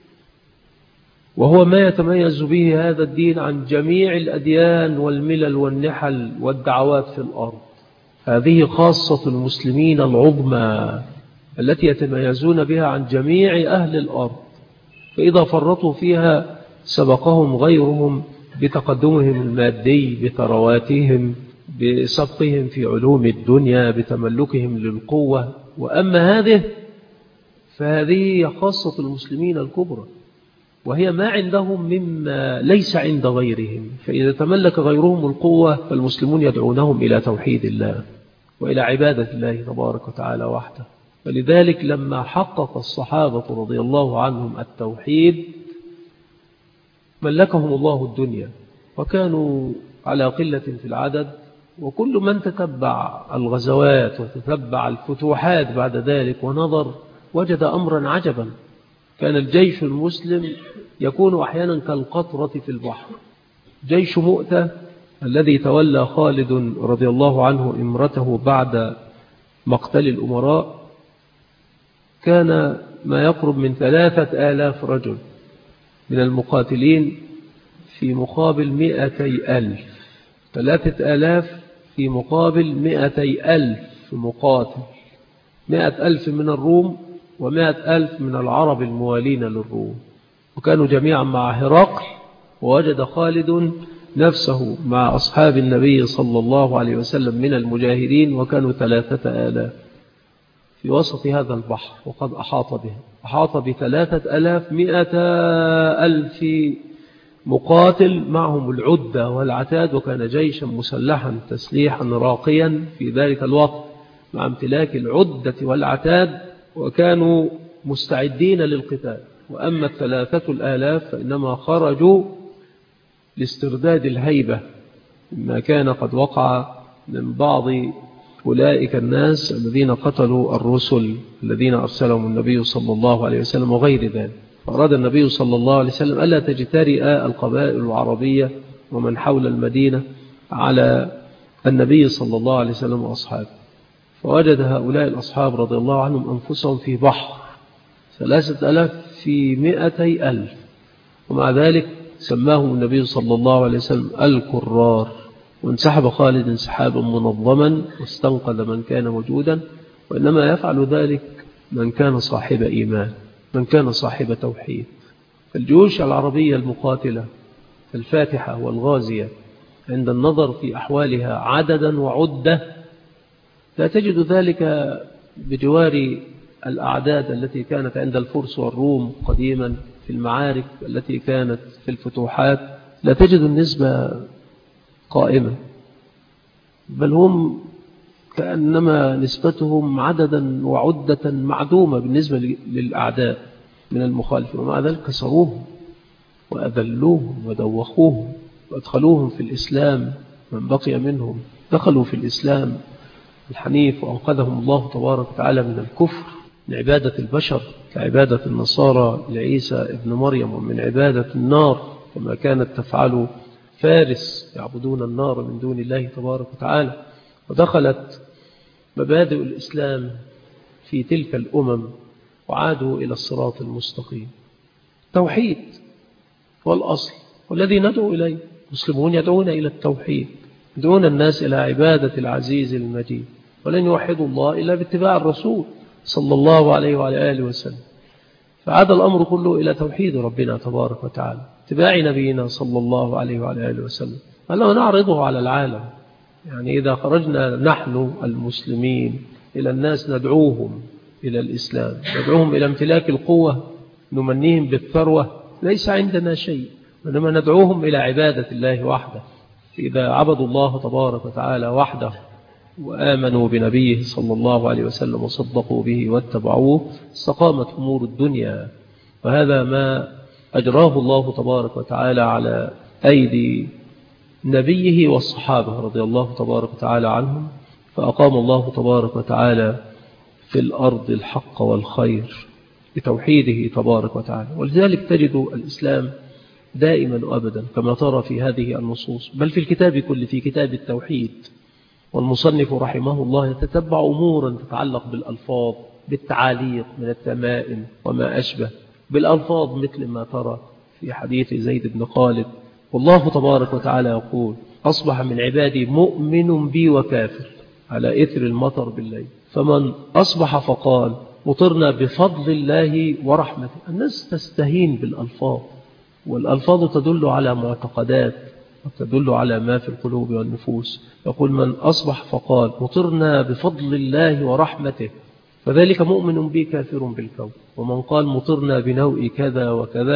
وهو ما يتميز به هذا الدين عن جميع الأديان والملل والنحل والدعوات في الأرض. هذه خاصة المسلمين العظمى التي يتميزون بها عن جميع أهل الأرض، فإذا فرطوا فيها سبقهم غيرهم بتقدمهم المادي بثرواتهم بسبقهم في علوم الدنيا بتملكهم للقوة. وأما هذه فهذه خاصة المسلمين الكبرى، وهي ما عندهم مما ليس عند غيرهم، فإذا تملك غيرهم القوة فالمسلمون يدعونهم إلى توحيد الله وإلى عبادة الله تبارك وتعالى وحده. فلذلك لما حقق الصحابة رضي الله عنهم التوحيد ملكهم الله الدنيا، وكانوا على قلة في العدد، وكل من تتبع الغزوات وتتبع الفتوحات بعد ذلك ونظر وجد أمرا عجبا. كان الجيش المسلم يكون أحيانا كالقطرة في البحر. جيش مؤتة الذي تولى خالد رضي الله عنه إمرته بعد مقتل الأمراء كان ما يقرب من 3000 رجل من المقاتلين في مقابل 200,000. 3000 في مقابل 200,000 مقاتل، 100,000 من الروم و100,000 من العرب الموالين للروم، وكانوا جميعا مع هرقل. ووجد خالد نفسه مع أصحاب النبي صلى الله عليه وسلم من المجاهدين، وكانوا 3000 في وسط هذا البحر، وقد أحاط به، أحاط ب3,000 100,000 مقاتل معهم العدة والعتاد، وكان جيشا مسلحا تسليحا راقيا في ذلك الوقت مع امتلاك العدة والعتاد، وكانوا مستعدين للقتال. وأما 3,000 فإنما خرجوا لاسترداد الهيبة مما كان قد وقع من بعض أولئك الناس الذين قتلوا الرسل الذين أرسلهم النبي صلى الله عليه وسلم وغير ذلك. فأراد النبي صلى الله عليه وسلم ألا تجترئ القبائل العربية ومن حول المدينة على النبي صلى الله عليه وسلم وأصحابه. فوجد هؤلاء الأصحاب رضي الله عنهم أنفسهم في بحر، 3,000 في 200,000، ومع ذلك سماهم النبي صلى الله عليه وسلم الكرار. وانسحب خالد انسحابا منظما واستنقذ من كان موجودا، وإنما يفعل ذلك من كان صاحب إيمان، من كان صاحب توحيد. الجيوش العربية المقاتلة الفاتحة والغازية عند النظر في أحوالها عددا وعدة لا تجد ذلك بجوار الأعداد التي كانت عند الفرس والروم قديما في المعارك التي كانت في الفتوحات. لا تجد النسبة قائمة، بل هم كأنما نسبتهم عددا وعدة معدومة بالنسبة للأعداء من المخالفين، ومع ذلك كسروهم وأذلوهم ودوخوهم وأدخلوهم في الإسلام. من بقي منهم دخلوا في الإسلام الحنيف، وأنقذهم الله تبارك وتعالى من الكفر، من عبادة البشر كعبادة النصارى لعيسى ابن مريم، ومن عبادة النار كما كانت تفعل فارس يعبدون النار من دون الله تبارك وتعالى. ودخلت مبادئ الإسلام في تلك الأمم وعادوا إلى الصراط المستقيم. توحيد والأصل والذي ندعو إليه. المسلمون يدعون إلى التوحيد، يدعون الناس إلى عبادة العزيز المجيد، ولن يوحدوا الله إلا باتباع الرسول صلى الله عليه وعلى آله وسلم. فعاد الأمر كله إلى توحيد ربنا تبارك وتعالى، اتباع نبينا صلى الله عليه وعلى آله وسلم، ألا نعرضه على العالم. يعني إذا خرجنا نحن المسلمين إلى الناس ندعوهم إلى الإسلام، ندعوهم إلى امتلاك القوة، نمنيهم بالثروة، ليس عندنا شيء، وإنما ندعوهم إلى عبادة الله وحده. إذا عبدوا الله تبارك وتعالى وحده وآمنوا بنبيه صلى الله عليه وسلم وصدقوا به واتبعوه استقامت أمور الدنيا. وهذا ما أجراه الله تبارك وتعالى على أيدي نبيه والصحابة رضي الله تبارك وتعالى عنهم، فأقام الله تبارك وتعالى في الأرض الحق والخير بتوحيده تبارك وتعالى. ولذلك تجد الإسلام دائما وأبدا كما ترى في هذه النصوص، بل في الكتاب كله، في كتاب التوحيد، والمصنف رحمه الله يتتبع أمورا تتعلق بالألفاظ، بالتعاليق من التمائم وما أشبه بالألفاظ، مثل ما ترى في حديث زيد بن خالد: والله تبارك وتعالى يقول: أصبح من عبادي مؤمن بي وكافر على إثر المطر بالليل، فمن أصبح فقال مطرنا بفضل الله ورحمته. الناس تستهين بالألفاظ، والألفاظ تدل على معتقدات وتدل على ما في القلوب والنفوس. يقول: من أصبح فقال مطرنا بفضل الله ورحمته فذلك مؤمن بي كافر بالكون، ومن قال مطرنا بنوء كذا وكذا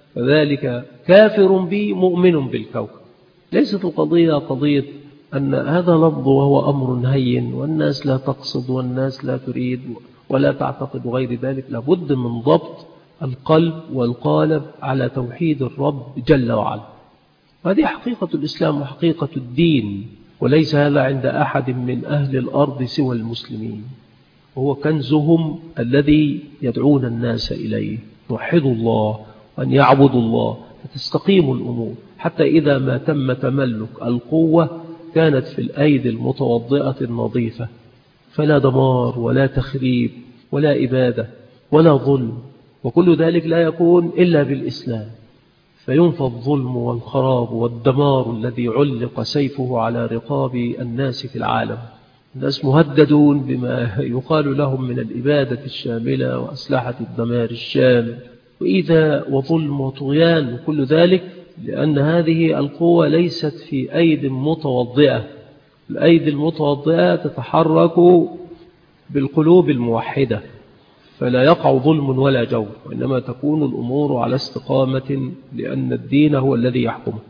فذلك كافر بي مؤمن بالكوكب. ليست القضية قضية أن هذا لفظ وهو أمر هين والناس لا تقصد والناس لا تريد ولا تعتقد غير ذلك. لابد من ضبط القلب والقالب على توحيد الرب جل وعلا. هذه حقيقة الإسلام وحقيقة الدين، وليس هذا عند أحد من أهل الأرض سوى المسلمين، وهو كنزهم الذي يدعون الناس إليه، يوحدوا الله وأن يعبدوا الله فتستقيم الأمور، حتى إذا ما تم تملك القوة كانت في الأيدي المتوضئة النظيفة، فلا دمار ولا تخريب ولا إبادة ولا ظلم، وكل ذلك لا يكون إلا بالإسلام، فينفى الظلم والخراب والدمار الذي علق سيفه على رقاب الناس في العالم. الناس مهددون بما يقال لهم من الإبادة الشاملة وأسلحة الدمار الشامل وإيذاء وظلم وطغيان وكل ذلك، لأن هذه القوة ليست في أيدي متوضئة. الأيدي المتوضئة تتحرك بالقلوب الموحدة، فلا يقع ظلم ولا جور، وإنما تكون الأمور على استقامة، لأن الدين هو الذي يحكمه.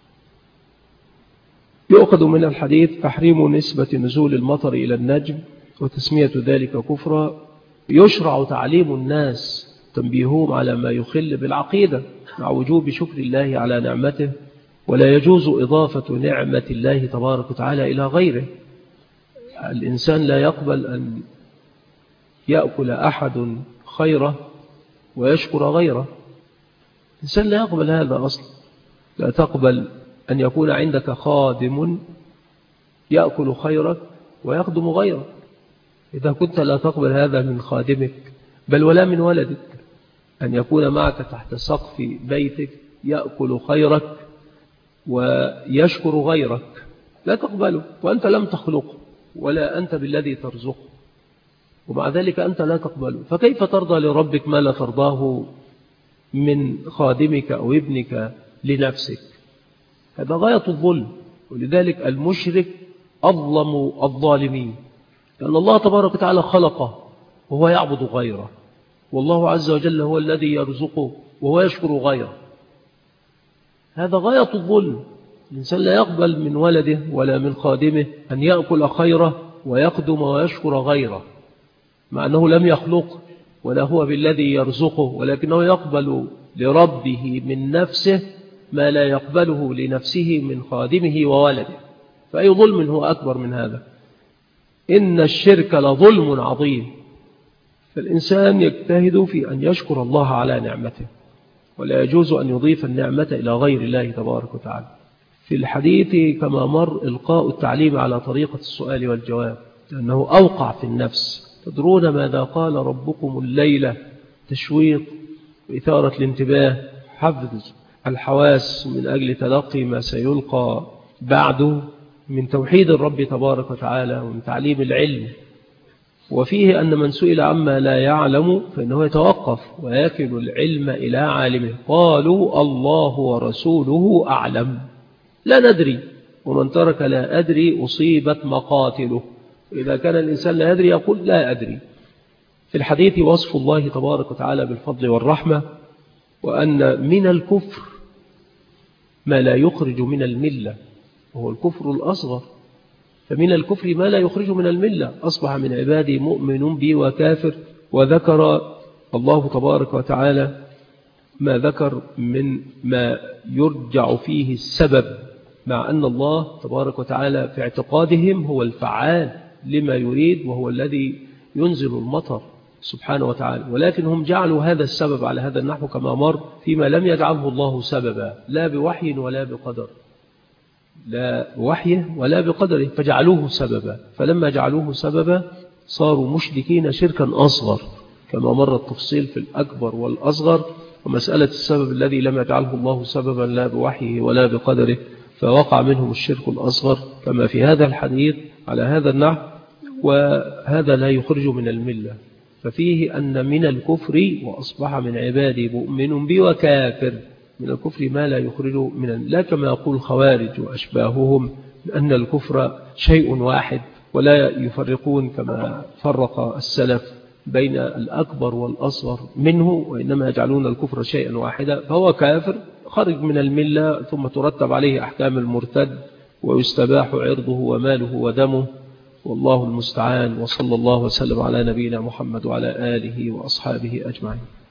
يؤخذ من الحديث تحريم نسبة نزول المطر إلى النجم وتسمية ذلك كفرا. يشرع تعليم الناس تنبيههم على ما يخل بالعقيدة مع وجوب شكر الله على نعمته، ولا يجوز إضافة نعمة الله تبارك وتعالى إلى غيره. الإنسان لا يقبل أن يأكل أحد خيره ويشكر غيره. الإنسان لا يقبل هذا أصلا. لا تقبل أن يكون عندك خادم يأكل خيرك ويخدم غيرك. إذا كنت لا تقبل هذا من خادمك بل ولا من ولدك، أن يكون معك تحت سقف بيتك يأكل خيرك ويشكر غيرك، لا تقبله، وأنت لم تخلقه ولا أنت بالذي ترزقه، ومع ذلك أنت لا تقبله. فكيف ترضى لربك ما لا ترضاه من خادمك أو ابنك لنفسك؟ هذا غاية الظلم. ولذلك المشرك أظلم الظالمين، لأن الله تبارك وتعالى خلقه وهو يعبد غيره، والله عز وجل هو الذي يرزقه وهو يشكر غيره. هذا غاية الظلم. الإنسان لا يقبل من ولده ولا من خادمه أن يأكل خيره ويقدم ويشكر غيره، مع أنه لم يخلقه ولا هو بالذي يرزقه، ولكنه يقبل لربه من نفسه ما لا يقبله لنفسه من خادمه وولده. فأي ظلم هو أكبر من هذا؟ إن الشرك لظلم عظيم. فالإنسان يجتهد في أن يشكر الله على نعمته، ولا يجوز أن يضيف النعمة إلى غير الله تبارك وتعالى. في الحديث كما مر إلقاء التعليم على طريقة السؤال والجواب، لأنه أوقع في النفس. تدرون ماذا قال ربكم الليلة؟ تشويق وإثارة الانتباه، حفظ الحواس من أجل تلقي ما سيلقى بعده من توحيد الرب تبارك وتعالى ومن تعليم العلم. وفيه أن من سئل عما لا يعلم فإنه يتوقف ويكل العلم إلى عالمه. قالوا الله ورسوله أعلم، لا ندري. ومن ترك لا أدري أصيبت مقاتله. إذا كان الإنسان لا يدري يقول لا أدري. في الحديث وصف الله تبارك وتعالى بالفضل والرحمة، وأن من الكفر ما لا يخرج من الملة، وهو الكفر الأصغر. فمن الكفر ما لا يخرج من الملة. أصبح من عبادي مؤمن بي وكافر. وذكر الله تبارك وتعالى ما ذكر من ما يرجع فيه السبب، مع أن الله تبارك وتعالى في اعتقادهم هو الفعال لما يريد، وهو الذي ينزل المطر سبحانه وتعالى، ولكن هم جعلوا هذا السبب على هذا النحو كما مر، فيما لم يجعله الله سببا، لا بوحي ولا بقدر، لا بوحي ولا بقدره، فجعلوه سببا. فلما جعلوه سببا صاروا مشركين شركا أصغر، كما مر التفصيل في الأكبر والأصغر. ومسألة السبب الذي لم يجعله الله سببا لا بوحيه ولا بقدره، فوقع منهم الشرك الأصغر كما في هذا الحديث على هذا النحو. وهذا لا يخرج من الملة. ففيه أن من الكفر وأصبح من عبادي مؤمن بي وكافر، من الكفر ما لا يخرج من، لا كما يقول الخوارج وأشباههم أن الكفر شيء واحد ولا يفرقون كما فرق السلف بين الأكبر والأصغر منه، وإنما يجعلون الكفر شيئا واحدا، فهو كافر خرج من الملة، ثم ترتب عليه أحكام المرتد ويستباح عرضه وماله ودمه، والله المستعان. وصلى الله وسلم على نبينا محمد وعلى آله وأصحابه أجمعين.